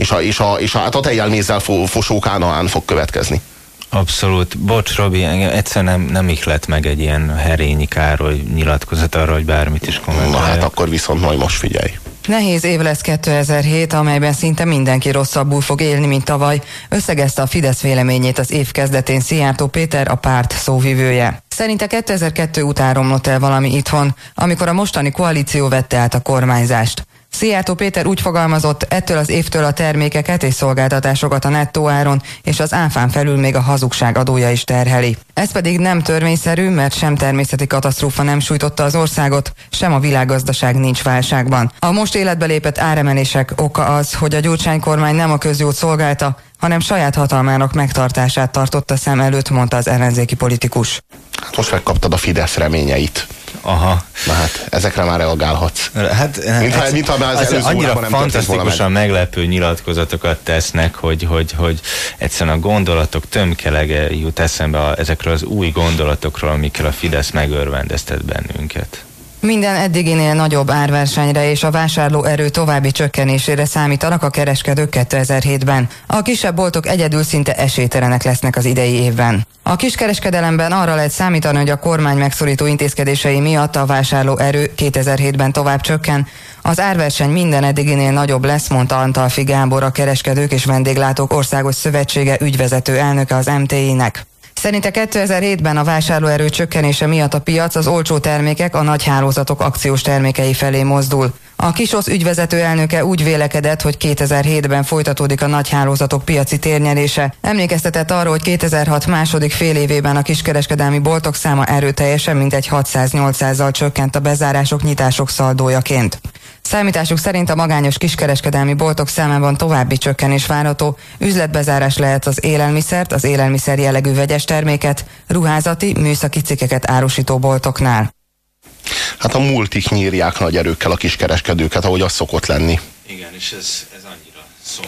Speaker 3: és a tejjelmézzel fosó Kánaán fog következni.
Speaker 4: Abszolút. Bocs, Robi, egyszer nem ihlet meg egy ilyen Herényi Károly nyilatkozat arra, hogy bármit is kommentálja.
Speaker 3: Na hát akkor viszont majd most figyelj.
Speaker 2: Nehéz év lesz 2007, amelyben szinte mindenki rosszabbul fog élni, mint tavaly, összegezte a Fidesz véleményét az év kezdetén Szijjártó Péter, a párt szóvivője. Szerinte 2002 után romlott el valami itthon, amikor a mostani koalíció vette át a kormányzást. Szijjártó Péter úgy fogalmazott, ettől az évtől a termékeket és szolgáltatásokat a nettó áron és az áfán felül még a hazugság adója is terheli. Ez pedig nem törvényszerű, mert sem természeti katasztrófa nem sújtotta az országot, sem a világgazdaság nincs válságban. A most életbe lépett áremelések oka az, hogy a Gyurcsány kormány nem a közjót szolgálta, hanem saját hatalmának megtartását tartotta szem előtt, mondta az ellenzéki politikus.
Speaker 3: Hát most megkaptad a Fidesz reményeit.
Speaker 4: Aha.
Speaker 3: Na hát, ezekre már reagálhatsz.
Speaker 4: Hát,
Speaker 3: mintha már az előző
Speaker 4: annyira
Speaker 3: órában nem
Speaker 4: fantasztikusan meglepő nyilatkozatokat tesznek, hogy egyszerűen a gondolatok tömkelege jut eszembe ezekről az új gondolatokról, amikkel a Fidesz megörvendeztet bennünket.
Speaker 2: Minden eddiginél nagyobb árversenyre és a vásárlóerő további csökkenésére számítanak a kereskedők 2007-ben. A kisebb boltok egyedül szinte esélytelenek lesznek az idei évben. A kiskereskedelemben arra lehet számítani, hogy a kormány megszorító intézkedései miatt a vásárlóerő 2007-ben tovább csökken. Az árverseny minden eddiginél nagyobb lesz, mondta Antalfi Gábor, a Kereskedők és Vendéglátók Országos Szövetsége ügyvezető elnöke az MTI-nek. Szerinte 2007-ben a vásárlóerő csökkenése miatt a piac az olcsó termékek, a nagy hálózatok akciós termékei felé mozdul. A Kisosz ügyvezető elnöke úgy vélekedett, hogy 2007-ben folytatódik a nagy hálózatok piaci térnyerése. Emlékeztetett arra, hogy 2006 második fél évében a kiskereskedelmi boltok száma erőteljesen mintegy 600-800-zal csökkent a bezárások nyitások szaldójaként. Számításuk szerint a magányos kiskereskedelmi boltok számában további csökkenés várható, üzletbezárás lehet az élelmiszert, az élelmiszer jellegű vegyes terméket, ruházati, műszaki cikkeket árusító boltoknál.
Speaker 3: Hát a multik nyírják nagy erőkkel a kiskereskedőket, ahogy az szokott lenni.
Speaker 4: Igen, és ez annyira szomorú.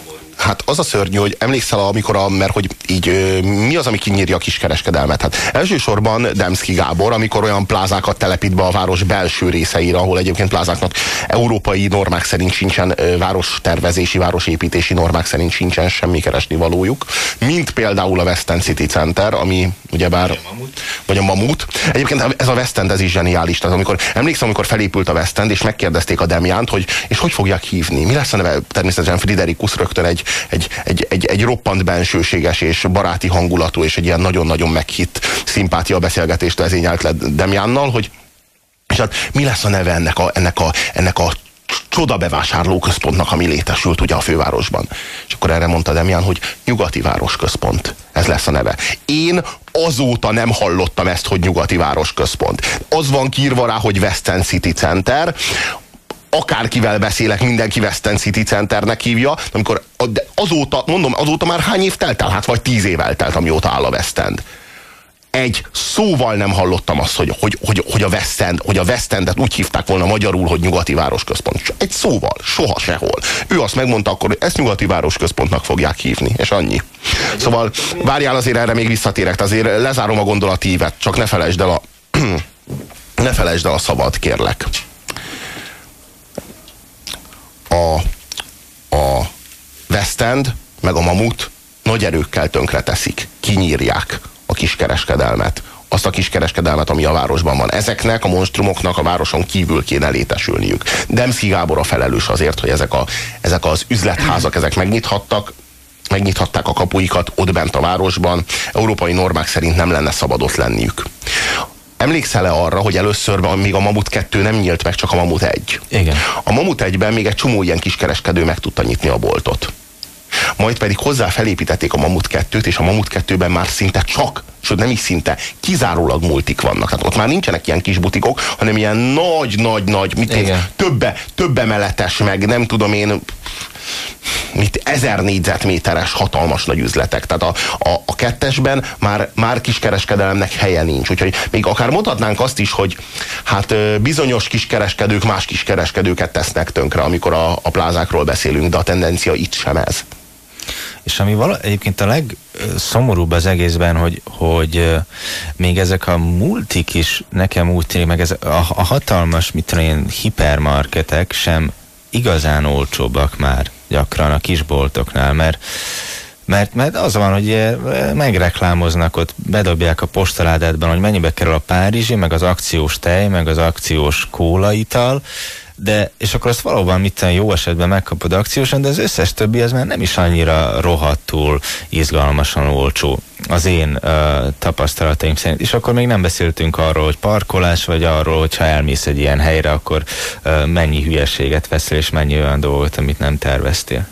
Speaker 3: Hát az a szörnyű, hogy emlékszel, mert hogy így mi az, ami kinyírja a kiskereskedelmet? Hát elsősorban Demszky Gábor, amikor olyan plázákat telepít be a város belső részeire, ahol egyébként plázáknak európai normák szerint sincsen, várostervezési, városépítési normák szerint sincsen semmi keresnivalójuk, mint például a West End City Center, ami ugyebár... Vagy a Mamut. Egyébként ez a West End, ez is zseniális. Tehát emlékszem, amikor felépült a West End, és megkérdezték a Demjánt, hogy és hogy fogják hívni? Mi lesz a neve? Természetesen Friderikus rögtön egy roppant bensőséges és baráti hangulatú, és egy ilyen nagyon-nagyon meghitt szimpátia beszélgetést vezényelt le Demjánnal, hogy és hát mi lesz a neve ennek a csodabevásárlóközpontnak, ami létesült ugye a fővárosban. És akkor erre mondta Demján, hogy Nyugati Városközpont. Ez lesz a neve. Én azóta nem hallottam ezt, hogy Nyugati Városközpont. Az van kiírva rá, hogy West End City Center. Akárkivel beszélek, mindenki West End City Centernek hívja, amikor azóta már hány év telt el? Hát vagy 10 év eltelt, amióta áll a West End. Egy szóval nem hallottam azt, hogy a West Endet úgy hívták volna magyarul, hogy Nyugati Városközpont. Egy szóval, soha sehol. Ő azt megmondta akkor, hogy ezt Nyugati Városközpontnak fogják hívni, és annyi. Szóval várjál, azért erre még visszatérek, azért lezárom a gondolatívet, csak ne felejtsd el a szabad, kérlek. A West End meg a Mamut nagy erőkkel tönkre teszik, kinyírják a kiskereskedelmet. Azt a kiskereskedelmet, ami a városban van. Ezeknek a monstrumoknak a városon kívül kéne létesülniük. Demszky Gábor a felelős azért, hogy ezek az üzletházak, ezek megnyithatták a kapuikat ott bent a városban. Európai normák szerint nem lenne szabad ott lenniük. Emlékszel-e arra, hogy először még a Mamut 2 nem nyílt meg, csak a Mamut 1?
Speaker 4: Igen.
Speaker 3: A Mamut 1-ben még egy csomó ilyen kiskereskedő meg tudta nyitni a boltot. Majd pedig hozzá felépítették a Mamut 2-t, és a Mamut 2-ben már szinte csak, sőt nem is szinte, kizárólag multik vannak. Tehát ott már nincsenek ilyen kis butikok, hanem ilyen nagy, több emeletes, meg nem tudom én, 1000 négyzetméteres hatalmas nagy üzletek. Tehát a 2-esben már kiskereskedelemnek helye nincs. Úgyhogy még akár mondhatnánk azt is, hogy hát bizonyos kiskereskedők más kiskereskedőket tesznek tönkre, amikor a plázákról beszélünk, de a tendencia itt sem ez.
Speaker 4: És ami egyébként a legszomorúbb az egészben, hogy még ezek a multik is nekem úgy tűnik, meg a hatalmas, hipermarketek sem igazán olcsóbbak már gyakran a kisboltoknál, mert az van, hogy megreklámoznak ott, bedobják a postaládátban, hogy mennyibe kerül a párizsi, meg az akciós tej, meg az akciós kólaital, és akkor azt valóban jó esetben megkapod akciósan, de az összes többi az már nem is annyira rohadtul izgalmasan olcsó az én tapasztalataim szerint. És akkor még nem beszéltünk arról, hogy parkolás, vagy arról, hogyha elmész egy ilyen helyre, akkor mennyi hülyeséget veszel, és mennyi olyan dolgot, amit nem terveztél.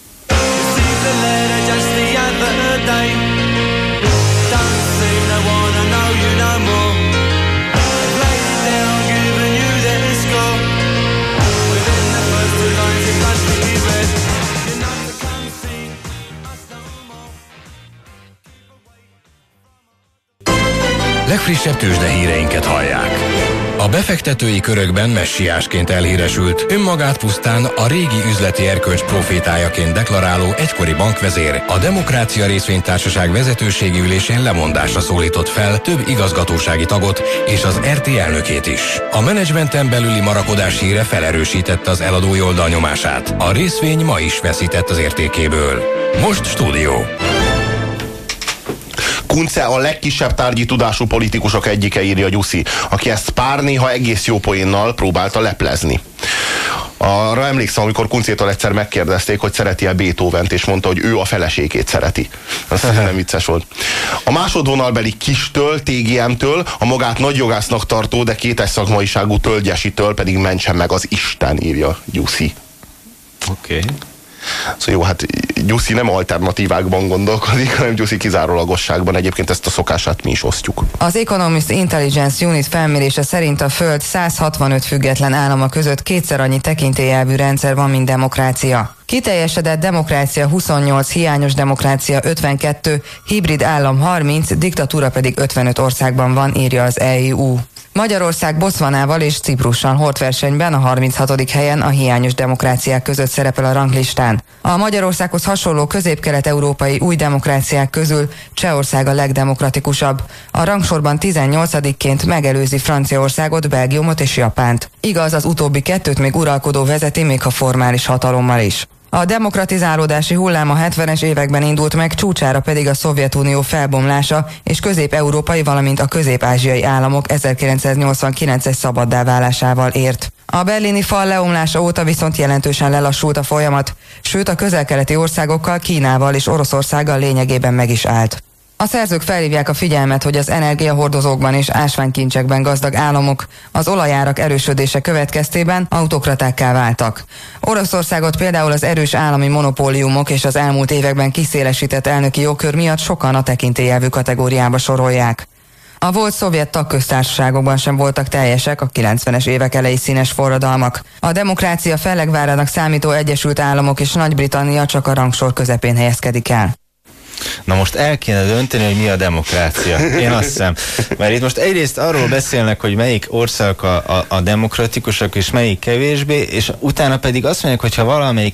Speaker 1: Legfrissebb tőzsdehíreinket hallják. A befektetői körökben messiásként elhíresült, önmagát pusztán a régi üzleti erkölcs profétájaként deklaráló egykori bankvezér a Demokrácia Részvénytársaság vezetőségi ülésén lemondásra szólított fel több igazgatósági tagot és az RT elnökét is. A menedzsmenten belüli marakodás híre felerősítette az eladói oldal nyomását. A részvény ma is veszített az értékéből. Most stúdió.
Speaker 3: Kunce a legkisebb tárgyi tudású politikusok egyike, írja Gyuszi, aki ezt pár néha egész jó poénnal próbálta leplezni. Arra emlékszem, amikor Kuncétól egyszer megkérdezték, hogy szereti-e Beethovent, és mondta, hogy ő a feleségét szereti. Az nem vicces volt. A másodvonalbeli Kistől, TGM-től, a magát nagyjogásznak tartó, de kétes szakmaiságú Tölgyesitől pedig mentsen meg az Isten, írja Gyuszi.
Speaker 4: Oké.
Speaker 3: Szóval jó, hát Gyuszi nem alternatívákban gondolkodik, hanem Gyuszi kizárólagosságban. Egyébként ezt a szokását mi is osztjuk.
Speaker 2: Az Economist Intelligence Unit felmérése szerint a Föld 165 független állama között kétszer annyi tekintélyelvű rendszer van, mint demokrácia. Kiteljesedett demokrácia 28, hiányos demokrácia 52, hibrid állam 30, diktatúra pedig 55 országban van, írja az EU. Magyarország Botswanával és Ciprussal hord versenyben a 36. helyen a hiányos demokráciák között szerepel a ranglistán. A Magyarországhoz hasonló közép-kelet-európai új demokráciák közül Csehország a legdemokratikusabb. A rangsorban 18-ként megelőzi Franciaországot, Belgiumot és Japánt. Igaz, az utóbbi kettőt még uralkodó vezeti, még ha formális hatalommal is. A demokratizálódási hullám a 70-es években indult meg, csúcsára pedig a Szovjetunió felbomlása és közép-európai, valamint a közép-ázsiai államok 1989-es szabaddá válásával ért. A berlini fal leomlása óta viszont jelentősen lelassult a folyamat, sőt a közel-keleti országokkal, Kínával és Oroszországgal lényegében meg is állt. A szerzők felhívják a figyelmet, hogy az energiahordozókban és ásványkincsekben gazdag államok az olajárak erősödése következtében autokratákká váltak. Oroszországot például az erős állami monopóliumok és az elmúlt években kiszélesített elnöki jogkör miatt sokan a tekintélyelvű kategóriába sorolják. A volt szovjet tagköztársaságokban sem voltak teljesek a 90-es évek elejé színes forradalmak. A demokrácia fellegvárának számító Egyesült Államok és Nagy-Britannia csak a rangsor közepén helyezkedik el.
Speaker 4: Na most el kéne dönteni, hogy mi a demokrácia. Én azt hiszem. Mert itt most egyrészt arról beszélnek, hogy melyik országok a demokratikusak, és melyik kevésbé, és utána pedig azt mondják, hogy ha valamelyik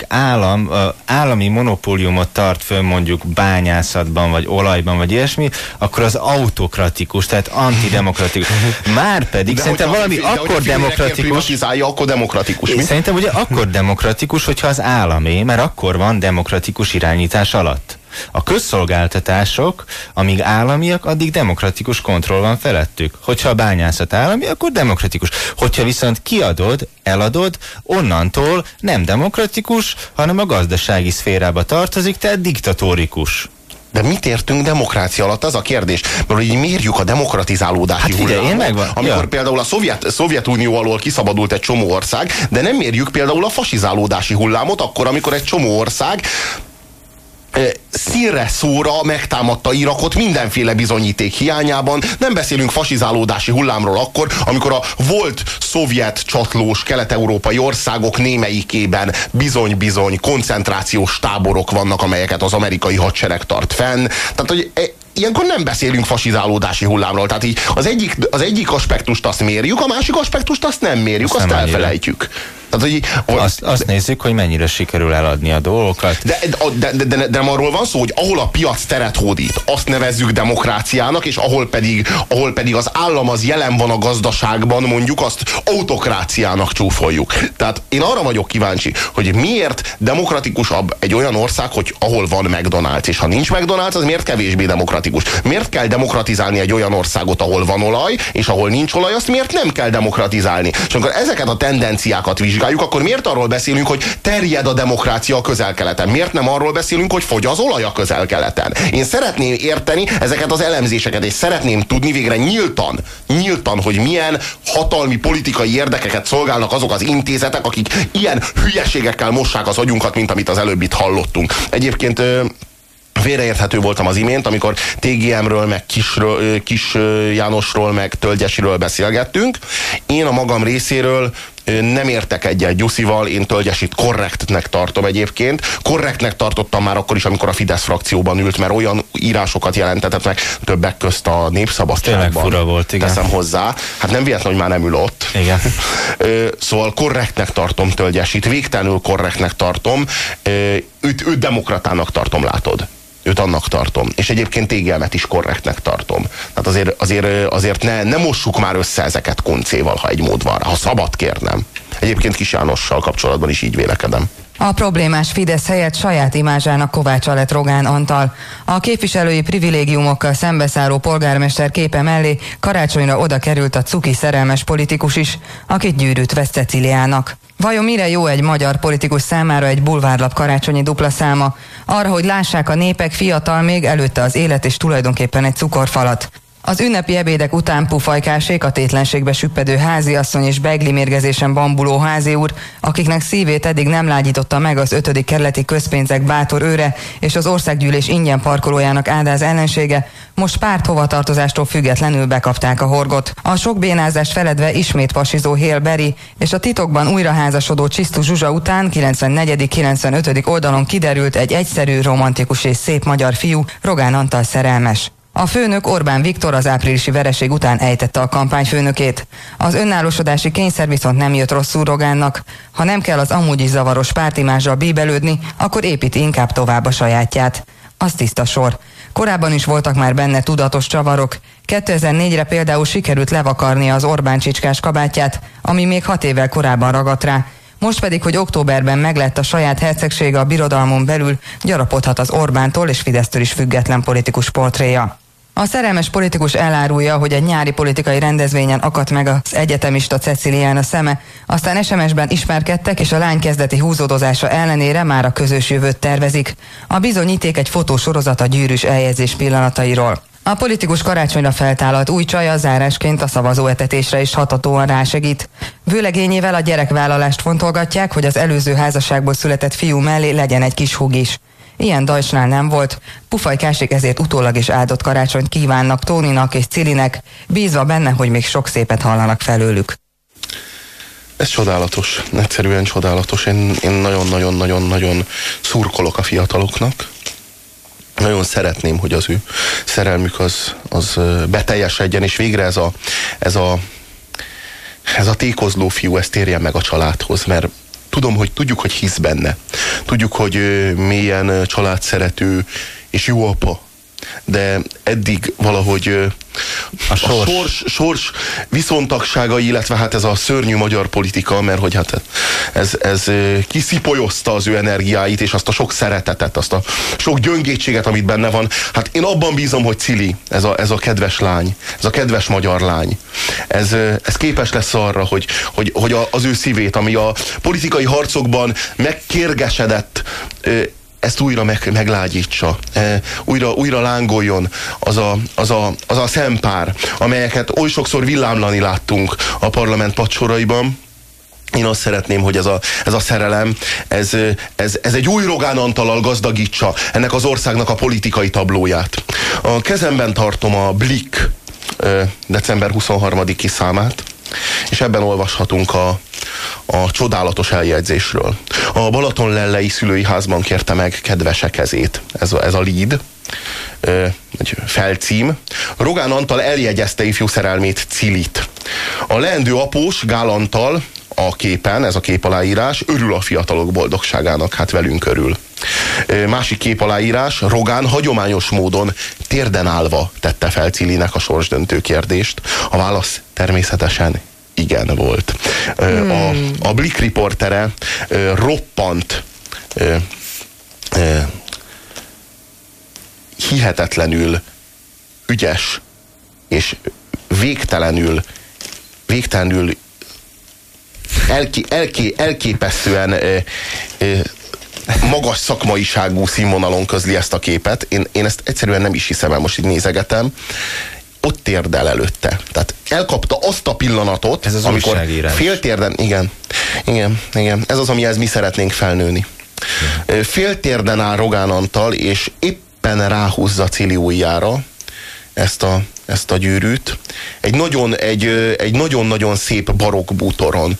Speaker 4: állami monopóliumot tart föl mondjuk bányászatban, vagy olajban, vagy ilyesmi, akkor az autokratikus, tehát antidemokratikus. Márpedig szerintem valami akkor demokratikus.
Speaker 3: Akkor demokratikus. Mi?
Speaker 4: Szerintem ugye akkor demokratikus, hogyha az állami, mert akkor van demokratikus irányítás alatt. A közszolgáltatások, amíg államiak, addig demokratikus kontroll van felettük. Hogyha a bányászat állami, akkor demokratikus. Hogyha viszont kiadod, eladod, onnantól nem demokratikus, hanem a gazdasági szférába tartozik, tehát diktatórikus.
Speaker 3: De mit értünk demokrácia alatt? Az a kérdés. Mert így mérjük a demokratizálódási hullámot, amikor például a Szovjetunió alól kiszabadult egy csomó ország, de nem mérjük például a fasizálódási hullámot akkor, amikor egy csomó ország színre szóra megtámadta Irakot mindenféle bizonyíték hiányában. Nem beszélünk fasizálódási hullámról akkor, amikor a volt szovjet csatlós kelet-európai országok némelyikében bizony-bizony koncentrációs táborok vannak, amelyeket az amerikai hadsereg tart fenn. Tehát, hogy ilyenkor nem beszélünk fasizálódási hullámról. Tehát így az egyik aspektust azt mérjük, a másik aspektust azt nem mérjük, azt elfelejtjük.
Speaker 4: Azt nézzük, hogy mennyire sikerül eladni a dolgokat.
Speaker 3: De nem arról van szó, hogy ahol a piac teret hódít, azt nevezzük demokráciának, és ahol pedig az állam az jelen van a gazdaságban, mondjuk azt autokráciának csúfoljuk. Tehát én arra vagyok kíváncsi, hogy miért demokratikusabb egy olyan ország, hogy ahol van McDonald's, és ha nincs McDonald's, az miért kevésbé demokratikus? Miért kell demokratizálni egy olyan országot, ahol van olaj, és ahol nincs olaj, azt miért nem kell demokratizálni? És amikor ezeket a tendenciákat vizsgáljuk, akkor miért arról beszélünk, hogy terjed a demokrácia a Közel-Keleten? Miért nem arról beszélünk, hogy fogy az olaj a Közel-Keleten? Én szeretném érteni ezeket az elemzéseket, és szeretném tudni végre nyíltan, hogy milyen hatalmi politikai érdekeket szolgálnak azok az intézetek, akik ilyen hülyeségekkel mossák az agyunkat, mint amit az előbb itt hallottunk. Egyébként félreérthető voltam az imént, amikor TGM-ről, meg Kis Jánosról, meg Tölgyesiről beszélgettünk. Én a magam részéről nem értek egyet Gyuszival, én Tölgyesit korrektnek tartom egyébként. Korrektnek tartottam már akkor is, amikor a Fidesz frakcióban ült, mert olyan írásokat jelentetett meg, többek közt a Népszabadságban.
Speaker 4: Tényleg fura volt, igen.
Speaker 3: Teszem hozzá. Hát nem véletlen, hogy már nem ül ott.
Speaker 4: Igen.
Speaker 3: Szóval korrektnek tartom Tölgyesit, végtelenül korrektnek tartom. Őt demokratának tartom, látod. Őt annak tartom. És egyébként TGM-et is korrektnek tartom. Tehát azért ne mossuk már össze ezeket Koncéval, ha egy mód van rá, ha szabad kérnem. Egyébként Kis Jánossal kapcsolatban is így vélekedem.
Speaker 2: A problémás Fidesz helyett saját imázsának kovácsa lett Rogán Antal. A képviselői privilégiumokkal szembeszálló polgármester képe mellé karácsonyra oda került a cuki szerelmes politikus is, akit gyűrűt vesz Ceciliának. Vajon mire jó egy magyar politikus számára egy bulvárlap karácsonyi dupla száma? Arra, hogy lássák a népek, fiatal még, előtte az élet és tulajdonképpen egy cukorfalat. Az ünnepi ebédek után pufajkásék, a tétlenségbe süppedő háziasszony és begli mérgezésen bambuló háziúr, akiknek szívét eddig nem lágyította meg az 5. kerületi közpénzek bátor őre és az országgyűlés ingyen parkolójának áldáz ellensége, most párt hovatartozástól függetlenül bekapták a horgot. A sok bénázást feledve ismét pasizó Hél Beri és a titokban újraházasodó Csisztu Zsuzsa után 94.-95. oldalon kiderült egy egyszerű, romantikus és szép magyar fiú, Rogán Antal szerelmes. A főnök, Orbán Viktor, az áprilisi vereség után ejtette a kampányfőnökét. Az önállósodási kényszer viszont nem jött rosszul Rogánnak. Ha nem kell az amúgy is zavaros pártimással bíbelődni, akkor építi inkább tovább a sajátját. Az tiszta sor. Korábban is voltak már benne tudatos csavarok. 2004-re például sikerült levakarnia az Orbán csicskás kabátját, ami még 6 évvel korábban ragadt rá. Most pedig, hogy októberben meglett a saját hercegsége a birodalmon belül, gyarapodhat az Orbántól és Fidesztől is független politikus portréja. A szerelmes politikus elárulja, hogy egy nyári politikai rendezvényen akadt meg az egyetemista Cecilián a szeme, aztán SMS-ben ismerkedtek, és a lány kezdeti húzódozása ellenére már a közös jövőt tervezik. A bizonyíték egy fotósorozat a gyűrűs eljegyzés pillanatairól. A politikus karácsonyra feltállalt új csaja zárásként a szavazóetetésre is hathatóan rásegít. Vőlegényével a gyerekvállalást fontolgatják, hogy az előző házasságból született fiú mellé legyen egy kis húg is. Ilyen Dajcsnál nem volt, Pufajkásék ezért utólag is áldott karácsonyt kívánnak Tóninak és Cilinek, bízva benne, hogy még sok szépet hallanak felőlük.
Speaker 3: Ez csodálatos, egyszerűen csodálatos. Én nagyon-nagyon-nagyon-nagyon szurkolok a fiataloknak. Nagyon szeretném, hogy az ő szerelmük az beteljesedjen, és végre ez a tékozló fiú, ez térjen meg a családhoz, mert tudjuk, hogy hisz benne. Tudjuk, hogy mélyen családszerető és jó apa. De eddig valahogy a sors viszontagságai, illetve hát ez a szörnyű magyar politika, mert hogy hát ez kiszipolyozta az ő energiáit, és azt a sok szeretetet, azt a sok gyöngétséget, amit benne van. Hát én abban bízom, hogy Cili, ez a kedves lány, ez a kedves magyar lány, ez képes lesz arra, hogy az ő szívét, ami a politikai harcokban megkérgesedett, ezt újra meglágyítsa, újra lángoljon az a szempár, amelyeket oly sokszor villámlani láttunk a parlament padsoraiban. Én azt szeretném, hogy ez a szerelem, ez egy új Rogán Antallal gazdagítsa ennek az országnak a politikai tablóját. A kezemben tartom a Blick december 23-i számát, és ebben olvashatunk a csodálatos eljegyzésről. A Balatonlellei szülői házban kérte meg kedvese kezét. Ez a lead, egy felcím. Rogán Antal eljegyezte ifjú szerelmét, Cilit. A leendő após Gál Antal a képen, ez a képaláírás, örül a fiatalok boldogságának, hát velünk örül. Másik képaláírás, Rogán hagyományos módon térden állva tette fel Cilinek a sorsdöntő kérdést. A válasz természetesen igen volt. A Blick riportere roppant hihetetlenül ügyes és végtelenül elképesztően magas szakmaiságú színvonalon közli ezt a képet. Én ezt egyszerűen nem is hiszem el, most így nézegetem. Ott térdel előtte. Tehát elkapta azt a pillanatot, amikor féltérden, igen, ez az, amihez mi szeretnénk felnőni. Féltérden áll Rogán Antal, és éppen ráhúzza Cili ujjára ezt a gyűrűt. Egy nagyon-nagyon szép barokk bútoron,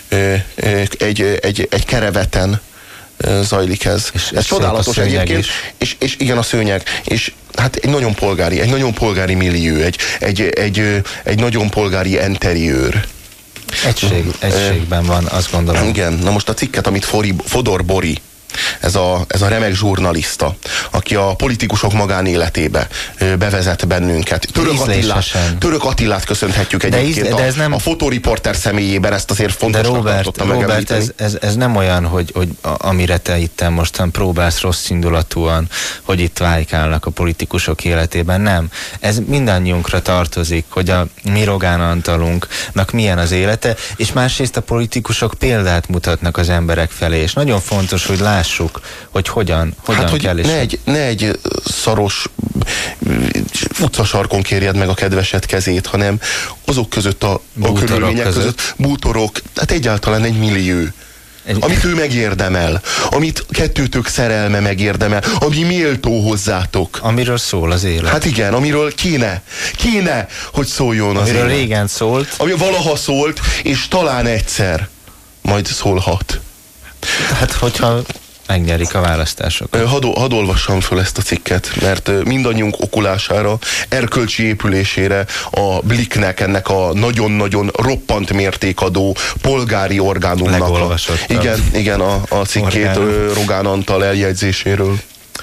Speaker 3: egy kereveten zajlik ez. Ez csodálatos egyébként. És igen, a szőnyeg. És hát egy nagyon polgári millió, egy nagyon polgári interiőr.
Speaker 4: Egységben van, azt gondolom.
Speaker 3: Igen, na most a cikket, amit Fodor Bori, ez a remek zsurnalista, aki a politikusok magánéletébe bevezet bennünket. Török Attilát köszönhetjük egyébként a fotóriporter személyében, ezt azért fontosnak tartottam megemlíteni.
Speaker 4: Ez nem olyan, hogy amire te itt mostan próbálsz rossz indulatúan, hogy itt vájkálnak a politikusok életében, nem. Ez mindannyiunkra tartozik, hogy a mi Rogán Antalunknak milyen az élete, és másrészt a politikusok példát mutatnak az emberek felé, és nagyon fontos, hogy lássuk, hogy hogyan kell is.
Speaker 3: Ne egy szaros utcasarkon kérjed meg a kedvesed kezét, hanem azok között a körülmények között, bútorok, hát egyáltalán egy millió. Amit ő megérdemel, amit kettőtök szerelme megérdemel, ami méltó hozzátok.
Speaker 4: Amiről szól az élet.
Speaker 3: Hát igen, amiről kéne, hogy szóljon az élet.
Speaker 4: Amiről régen szólt.
Speaker 3: Ami valaha szólt, és talán egyszer majd szólhat.
Speaker 4: Tehát, hogyha megnyerik a választásokat.
Speaker 3: Hadd olvassam föl ezt a cikket, mert mindannyiunk okulására, erkölcsi épülésére a Blicknek, ennek a nagyon-nagyon roppant mértékadó polgári orgánumnak igen, a cikkét Rogán Antal eljegyzéséről.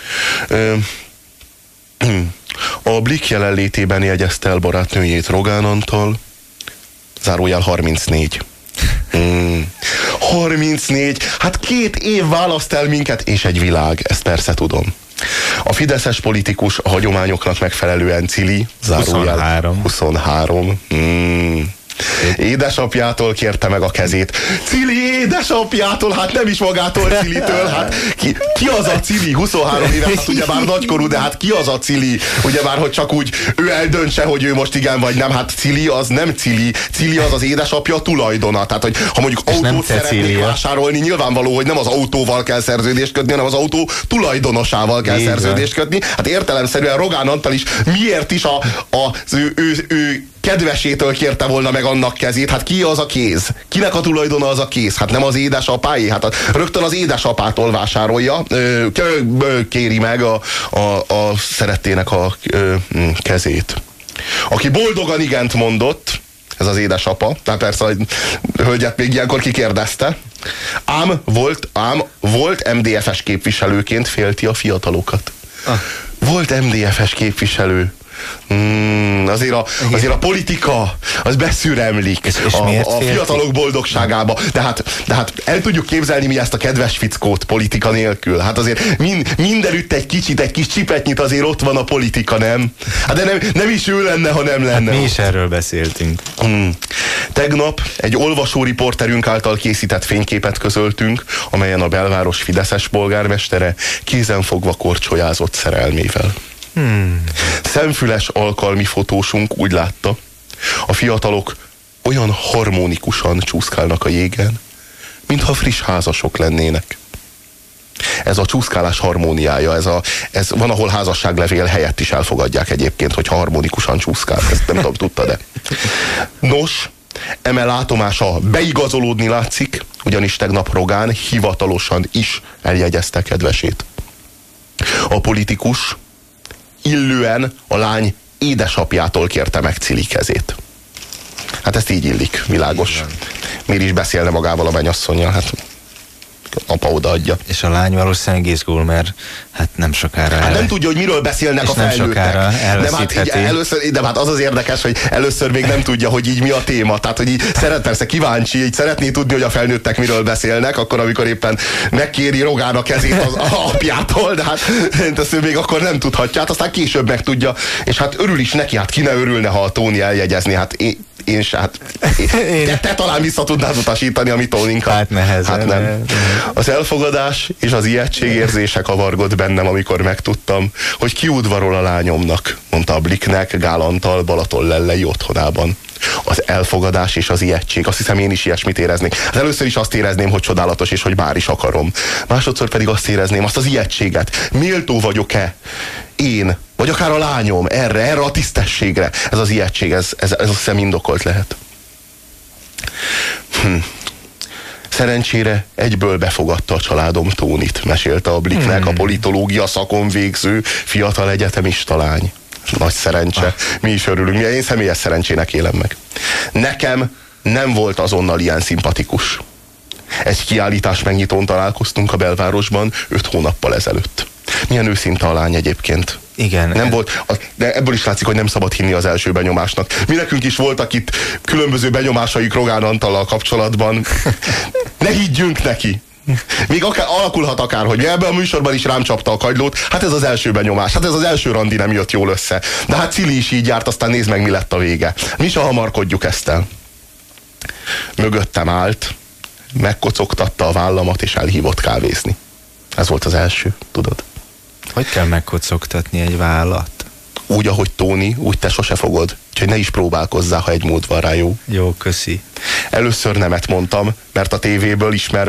Speaker 3: A Blick jelenlétében jegyezte el barátnőjét Rogán Antal, zárójel 34. 34, hát 2 év választ el minket, és egy világ, ezt persze tudom. A fideszes politikus a hagyományoknak megfelelően cili, zárójel 23. Édesapjától kérte meg a kezét. Cili édesapjától, hát nem is magától Cilitől, hát ki az a Cili? 23 éves, hát ugyebár nagykorú, de hát ki az a Cili? Ugyebár, hogy csak úgy ő eldöntse, hogy ő most igen vagy nem, hát Cili az nem Cili. Cili az az édesapja tulajdona. Tehát, hogy ha mondjuk autót szeretnék vásárolni, nyilvánvaló, hogy nem az autóval kell szerződést kötni, hanem az autó tulajdonosával kell szerződést kötni. Hát értelemszerűen Rogán Antal is miért is az ő kedvesétől kérte volna meg annak kezét. Hát ki az a kéz? Kinek a tulajdona az a kéz? Hát nem az édesapáé? Hát rögtön az édesapától vásárolja, kéri meg a szerettének a kezét. Aki boldogan igent mondott, ez az édesapa, tehát persze a hölgyet még ilyenkor kikérdezte, ám volt MDF-es képviselőként félti a fiatalokat. Volt MDF-es képviselő. Azért a politika az beszüremlik a fiatalok boldogságába. De hát el tudjuk képzelni mi ezt a kedves fickót politika nélkül. Hát azért mindenütt egy kis csipetnyit azért ott van a politika, nem? Hát de nem is ő lenne, ha nem lenne.
Speaker 4: Hát mi is erről beszéltünk.
Speaker 3: Tegnap egy olvasóriporterünk által készített fényképet közöltünk, amelyen a belváros fideszes polgármestere kézenfogva korcsolyázott szerelmével. Szemfüles alkalmi fotósunk úgy látta, a fiatalok olyan harmonikusan csúszkálnak a jégen, mintha friss házasok lennének. Ez a csúszkálás harmóniája, ez van, ahol házasságlevél helyett is elfogadják egyébként, hogyha harmonikusan csúszkál. Ezt nem tudom, tudta, de. Nos, eme látomása beigazolódni látszik, ugyanis tegnap Rogán hivatalosan is eljegyezte kedvesét. A politikus illően a lány édesapjától kérte meg Cili kezét. Hát ezt így illik, világos. Miért is beszélne magával a mennyasszonnyal? Hát apa odaadja. És
Speaker 4: a lány valószínűleg izgul, mert hát nem sokára
Speaker 3: hát nem tudja, hogy miről beszélnek a felnőttek. De hát az az érdekes, hogy először még nem tudja, hogy így mi a téma. Tehát, hogy így persze kíváncsi, így szeretné tudni, hogy a felnőttek miről beszélnek, akkor amikor éppen megkéri Rogán a kezét az apjától, de hát ezt ő még akkor nem tudhatja. Hát aztán később megtudja, és hát örül is neki, hát ki ne örülne, ha a Tóni eljegyezni, hát én se, hát te talán vissza tudnád utasítani a mi Tóninkat.
Speaker 4: Hát nehezen. Hát nem.
Speaker 3: Az elfogadás és az ijegységérzése kavargott bennem, amikor megtudtam, hogy kiudvarol a lányomnak, mondta a Blicknek Gál Antal Balatonlellei otthonában. Az elfogadás és az ijegység. Azt hiszem, én is ilyesmit éreznék. Hát először is azt érezném, hogy csodálatos, és hogy bár is akarom. Másodszor pedig azt érezném, azt az ijegységet. Méltó vagyok-e én, vagy akár a lányom erre a tisztességre? Ez az ijegység, ez azt hiszem indokolt lehet. Szerencsére egyből befogadta a családom Tónit, mesélte a Blicknek a politológia szakon végző fiatal egyetemista lány. Nagy szerencse. Mi is örülünk. Én személyes szerencsének élem meg. Nekem nem volt azonnal ilyen szimpatikus. Egy kiállítás megnyitón találkoztunk a belvárosban 5 hónappal ezelőtt. Milyen őszinte a lány egyébként.
Speaker 4: Igen.
Speaker 3: Nem volt, de ebből is látszik, hogy nem szabad hinni az első benyomásnak. Mi nekünk is voltak itt különböző benyomásaik Rogán Antallal kapcsolatban. Ne higgyünk neki! Még alakulhat akár, hogy ebben a műsorban is rám csapta a kagylót. Hát ez az első benyomás, hát ez az első randi nem jött jól össze. De hát Cili is így járt, aztán nézd meg, mi lett a vége. Mi se hamarkodjuk ezt el. Mögöttem állt, megkocogtatta a vállamat és elhívott kávézni. Ez volt az első, tudod.
Speaker 4: Hogy kell megkocogtatni egy vállat?
Speaker 3: Úgy, ahogy Tóni, úgy te sose fogod. Úgyhogy ne is próbálkozzál, ha egy mód van rá, jó?
Speaker 4: Jó, köszi.
Speaker 3: Először nemet mondtam, mert a tévéből ismerve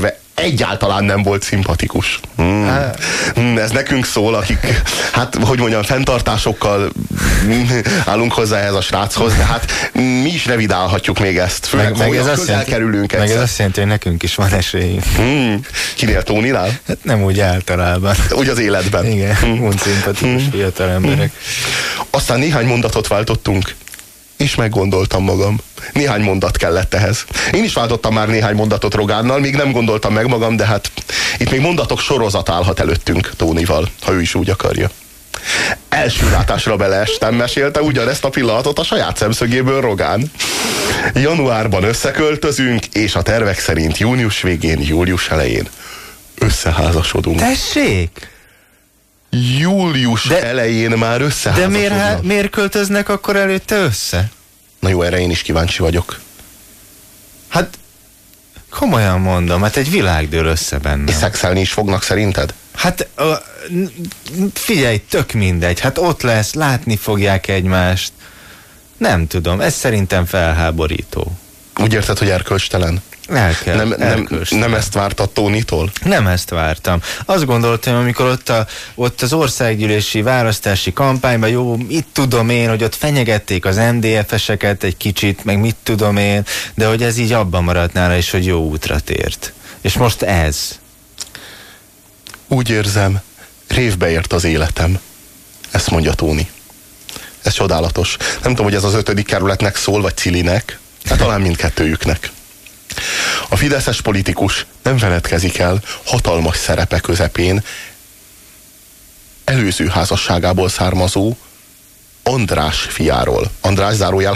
Speaker 3: egyáltalán nem volt szimpatikus. Ez nekünk szól, akik, hát, hogy mondjam, fenntartásokkal állunk hozzá ehhez a sráchoz, de hát mi is revidálhatjuk még ezt. Főleg, meg ez közel kerülünk egyszer.
Speaker 4: Meg ez azt jelenti, hogy nekünk is van esélyünk.
Speaker 3: Kinél, Tóninál?
Speaker 4: Hát nem úgy általában.
Speaker 3: Úgy az életben.
Speaker 4: Igen, úgy szimpatikus fiatal emberek.
Speaker 3: Aztán néhány mondatot váltottunk, és meggondoltam magam. Néhány mondat kellett ehhez. Én is váltottam már néhány mondatot Rogánnal, még nem gondoltam meg magam, de hát itt még mondatok sorozat állhat előttünk Tónival, ha ő is úgy akarja. Első látásra beleestem, mesélte ugyanezt a pillanatot a saját szemszögéből Rogán. Januárban összeköltözünk, és a tervek szerint június végén, július elején összeházasodunk.
Speaker 4: Tessék!
Speaker 3: Július elején már összeházasodnak.
Speaker 4: De miért költöznek akkor előtte össze?
Speaker 3: Na jó, erre én is kíváncsi vagyok.
Speaker 4: Hát, komolyan mondom, hát egy világ dől össze benne.
Speaker 3: És szexelni is fognak szerinted?
Speaker 4: Hát, figyelj, tök mindegy. Hát ott lesz, látni fogják egymást. Nem tudom, ez szerintem felháborító.
Speaker 3: Úgy érted, hogy erkölcstelen? Nem ezt vártad Tónitól?
Speaker 4: Nem ezt vártam. Azt gondoltam, amikor ott az országgyűlési választási kampányban, jó, mit tudom én, hogy ott fenyegették az MDF-eseket egy kicsit, meg mit tudom én, de hogy ez így abban maradt nála, és hogy jó útra tért. És most ez.
Speaker 3: Úgy érzem, révbe ért az életem. Ezt mondja Tóni. Ez csodálatos. Nem tudom, hogy ez az 5. kerületnek szól, vagy Cilinek, de talán mindkettőjüknek. A fideszes politikus nem feledkezik el hatalmas szerepe közepén előző házasságából származó András fiáról. András zárójel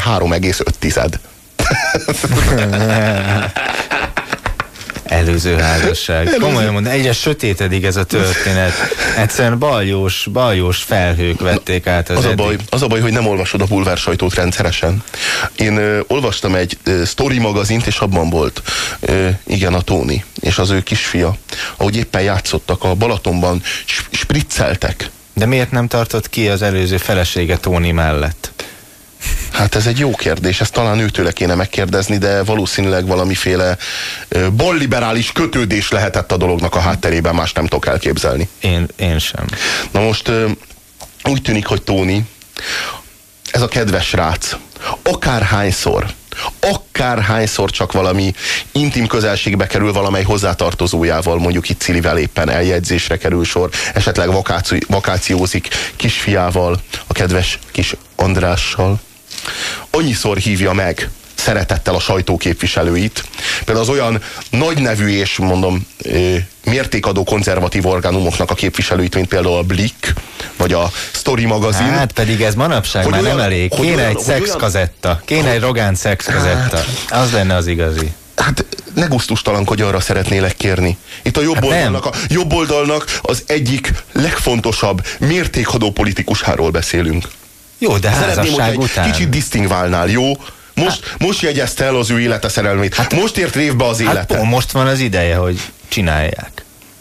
Speaker 3: 3,5.
Speaker 4: Előző házasság. Komolyan mondom, egyre sötétedik ez a történet. Egyszerűen baljós felhők vették át
Speaker 3: az a baj, hogy nem olvasod a bulvár sajtót rendszeresen. Én olvastam egy Story magazint, és abban volt igen, a Tóni és az ő kisfia, ahogy éppen játszottak a Balatonban, spricceltek.
Speaker 4: De miért nem tartott ki az előző felesége Tóni mellett?
Speaker 3: Hát ez egy jó kérdés, ezt talán őtőle kéne megkérdezni, de valószínűleg valamiféle balliberális kötődés lehetett a dolognak a hátterében, más nem tudok elképzelni.
Speaker 4: Én sem.
Speaker 3: Na most úgy tűnik, hogy Tóni, ez a kedves srác, akárhányszor csak valami intim közelségbe kerül valamely hozzátartozójával, mondjuk itt Cilivel éppen eljegyzésre kerül sor, esetleg vakációzik kisfiával, a kedves kis Andrással, annyiszor hívja meg szeretettel a sajtóképviselőit, például az olyan nagy nevű és mondom mértékadó konzervatív orgánumoknak a képviselőit, mint például a Blick, vagy a Story magazin.
Speaker 4: Hát pedig ez manapság hogy már olyan, nem elég. Kéne egy szexkazetta. Kéne egy Rogán szexkazetta. Az lenne az igazi.
Speaker 3: Hát ne gusztustalankodj, arra szeretnélek kérni. Itt a jobb oldalnak az egyik legfontosabb mértékadó politikusáról beszélünk.
Speaker 4: Jó, de házasság után.
Speaker 3: Kicsit disztingválnál, jó? Most jegyezte el az ő élete szerelmét. Hát, most ért révbe az élete.
Speaker 4: Most van az ideje, hogy csinálják.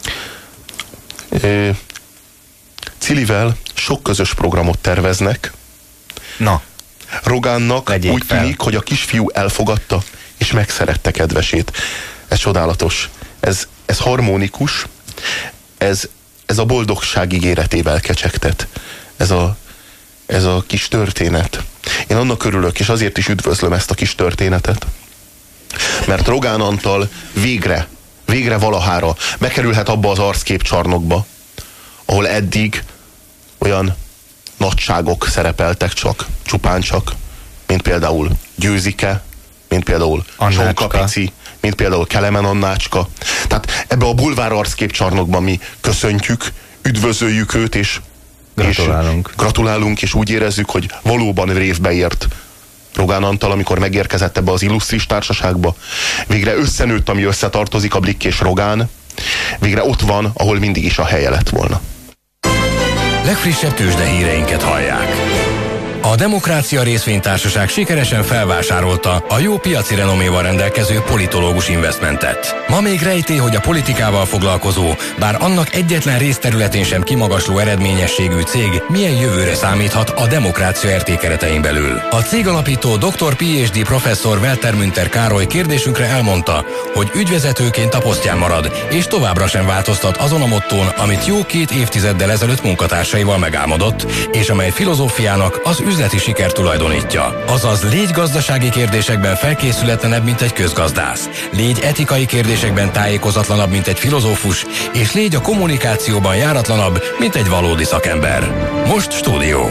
Speaker 3: Cilivel sok közös programot terveznek.
Speaker 4: Na.
Speaker 3: Rogánnak úgy tűnik, hogy a kisfiú elfogadta, és megszerette kedvesét. Ez csodálatos. Ez harmonikus. Ez a boldogság ígéretével kecsegtet. Ez a kis történet. Én annak örülök, és azért is üdvözlöm ezt a kis történetet, mert Rogán Antal végre valahára bekerülhet abba az arcképcsarnokba, ahol eddig olyan nagyságok szerepeltek csupán csak, mint például Győzike, mint például Sonka Pici, mint például Kelemen Annácska. Tehát ebbe a bulvár arcképcsarnokban mi köszöntjük, üdvözöljük őt, és gratulálunk, és úgy érezzük, hogy valóban révbe ért Rogán Antal, amikor megérkezett ebbe az illusztris társaságba. Végre összenőtt, ami összetartozik, a Blick és Rogán. Végre ott van, ahol mindig is a helye lett volna.
Speaker 1: Legfrissebb tőzsdehíreinket hallják. A Demokrácia Részvénytársaság sikeresen felvásárolta a jó piaci renoméval rendelkező Politológus Investmentet. Ma még rejtély, hogy a politikával foglalkozó, bár annak egyetlen részterületén sem kimagasló eredményességű cég milyen jövőre számíthat a demokrácia RT keretein belül. A cég alapító Dr. PhD professzor Walter Münter Károly kérdésünkre elmondta, hogy ügyvezetőként a posztján marad, és továbbra sem változtat azon a mottón, amit jó 2 évtizeddel ezelőtt munkatársaival megálmodott, és amely filozófiának az üzleti siker tulajdonítja. Azaz légy gazdasági kérdésekben felkészületlenebb, mint egy közgazdász, légy etikai kérdésekben tájékozatlanabb, mint egy filozófus, és légy a kommunikációban járatlanabb, mint egy valódi szakember. Most stúdió.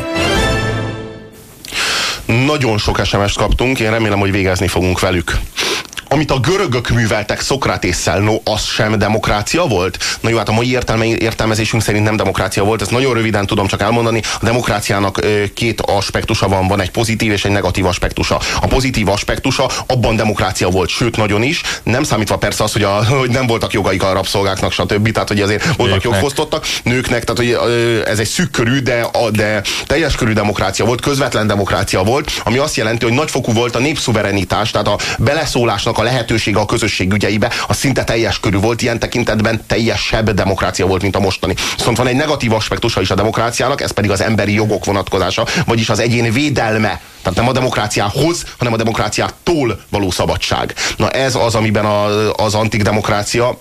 Speaker 3: Nagyon sok SMS-t kaptunk, én remélem, hogy végezni fogunk velük. Amit a görögök műveltek Szokratésszel, no, az sem demokrácia volt? Na jó, hát a mai értelmezésünk szerint nem demokrácia volt, ezt nagyon röviden tudom csak elmondani. A demokráciának 2 aspektusa van egy pozitív és egy negatív aspektusa. A pozitív aspektusa abban demokrácia volt, sőt nagyon is, nem számítva persze az, hogy nem voltak jogaik a rabszolgáknak, stb. Tehát, hogy azért voltak jogfosztottak nőknek, tehát, hogy ez egy szűk körű, de teljes körű demokrácia volt, közvetlen demokrácia volt, ami azt jelenti, hogy nagyfokú volt a népszuverenitás, tehát a beleszólásnak a lehetősége a közösség ügyeibe, az szinte teljes körű volt, ilyen tekintetben teljesebb demokrácia volt, mint a mostani. Viszont van egy negatív aspektusa is a demokráciának, ez pedig az emberi jogok vonatkozása, vagyis az egyén védelme. Tehát nem a demokráciához, hanem a demokráciától való szabadság. Na ez az, amiben az antik demokrácia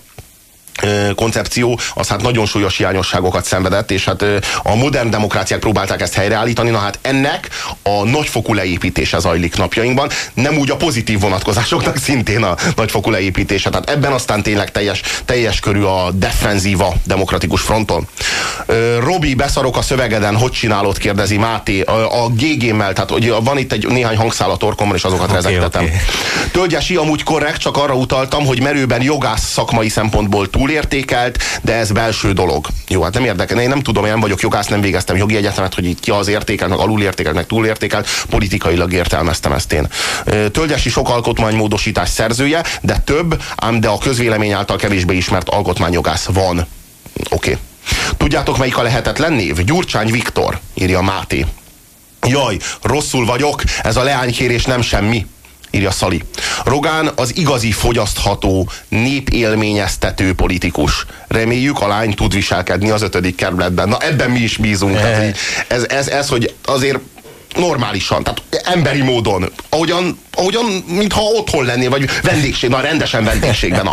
Speaker 3: koncepció, az hát nagyon súlyos hiányosságokat szenvedett, és hát a modern demokráciák próbálták ezt helyreállítani, na hát ennek a nagyfokú leépítése zajlik napjainkban, nem úgy a pozitív vonatkozásoknak szintén a nagyfokú leépítése, tehát ebben aztán tényleg teljes körű a defenzíva demokratikus fronton. Robi, beszarok a szövegeden, hogy csinálod, kérdezi Máté, a GG-mel, tehát hogy van itt egy néhány hangszál a torkomban, és azokat rezegtetem. Tölgyesi, amúgy korrekt, csak arra utaltam, hogy merőben jogász szakmai szempontból túlértékelt, de ez belső dolog. Jó, hát nem érdekel, én nem tudom, én nem vagyok jogász, nem végeztem jogi egyetemet, hogy itt ki az értékelt, meg alulértékelt, meg túlértékelt, politikailag értelmeztem ezt én. Tölgyesi sok alkotmánymódosítás szerzője, de több, ám de a közvélemény által kevésbé ismert alkotmányjogász van. Oké. Tudjátok, melyik a lehetetlen név? Gyurcsány Viktor, írja Máté. Jaj, rosszul vagyok, ez a leánykérés nem semmi, írja Szali. Rogán az igazi fogyasztható, népélményeztető politikus. Reméljük, a lány tud viselkedni az 5. kerületben. Na ebben mi is bízunk. Tehát, ez, hogy azért normálisan, tehát emberi módon, ahogyan mintha otthon lennél, vagy vendégség, na rendesen vendégségben.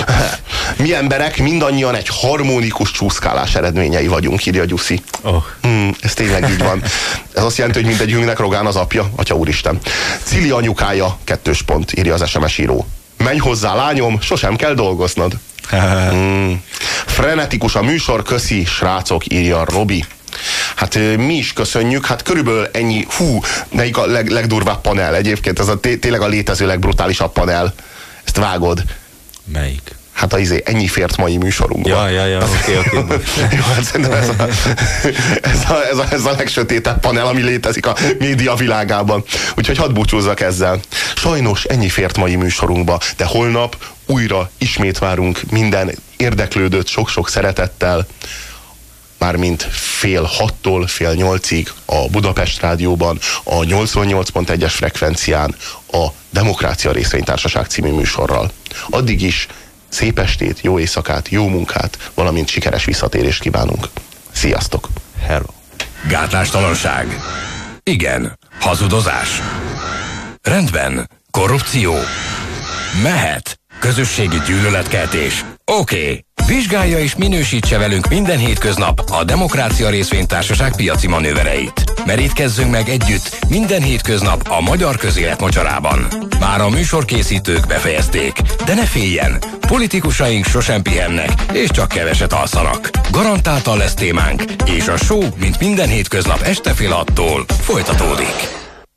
Speaker 3: Mi emberek mindannyian egy harmonikus csúszkálás eredményei vagyunk, írja Gyuszi. Ez tényleg így van. Ez azt jelenti, hogy mindegyünknek Rogán az apja, Atya Úristen. Cili anyukája, 2 pont, írja az SMS író. Menj hozzá, lányom, sosem kell dolgoznod. Frenetikus a műsor, köszi, srácok, írja Robi. Hát mi is köszönjük, hát körülbelül ennyi, melyik a legdurvább panel egyébként, ez tényleg a létező legbrutálisabb panel. Ezt vágod?
Speaker 4: Melyik?
Speaker 3: Hát ennyi fért mai műsorunkban.
Speaker 4: Ja, oké.
Speaker 3: Jó, hát szerintem ez a legsötétebb panel, ami létezik a média világában. Úgyhogy hadd búcsúzzak ezzel. Sajnos ennyi fért mai műsorunkba, de holnap újra ismét várunk minden érdeklődőt sok-sok szeretettel, mármint 7:30-tól 7:30-ig a Budapest Rádióban, a 88.1-es frekvencián a Demokrácia Részvénytársaság című műsorral. Addig is szép estét, jó éjszakát, jó munkát, valamint sikeres visszatérést kívánunk. Sziasztok!
Speaker 4: Hello!
Speaker 1: Gátlástalanság. Igen. Hazudozás. Rendben. Korrupció. Mehet. Közösségi gyűlöletkeltés. Oké. Vizsgálja és minősítse velünk minden hétköznap a Demokrácia Részvénytársaság piaci manővereit. Merítkezzünk meg együtt minden hétköznap a magyar közélet mocsarában. Már a műsorkészítők befejezték, de ne féljen, politikusaink sosem pihennek, és csak keveset alszanak. Garantáltan lesz témánk, és a show, mint minden hétköznap este fél 6-tól folytatódik.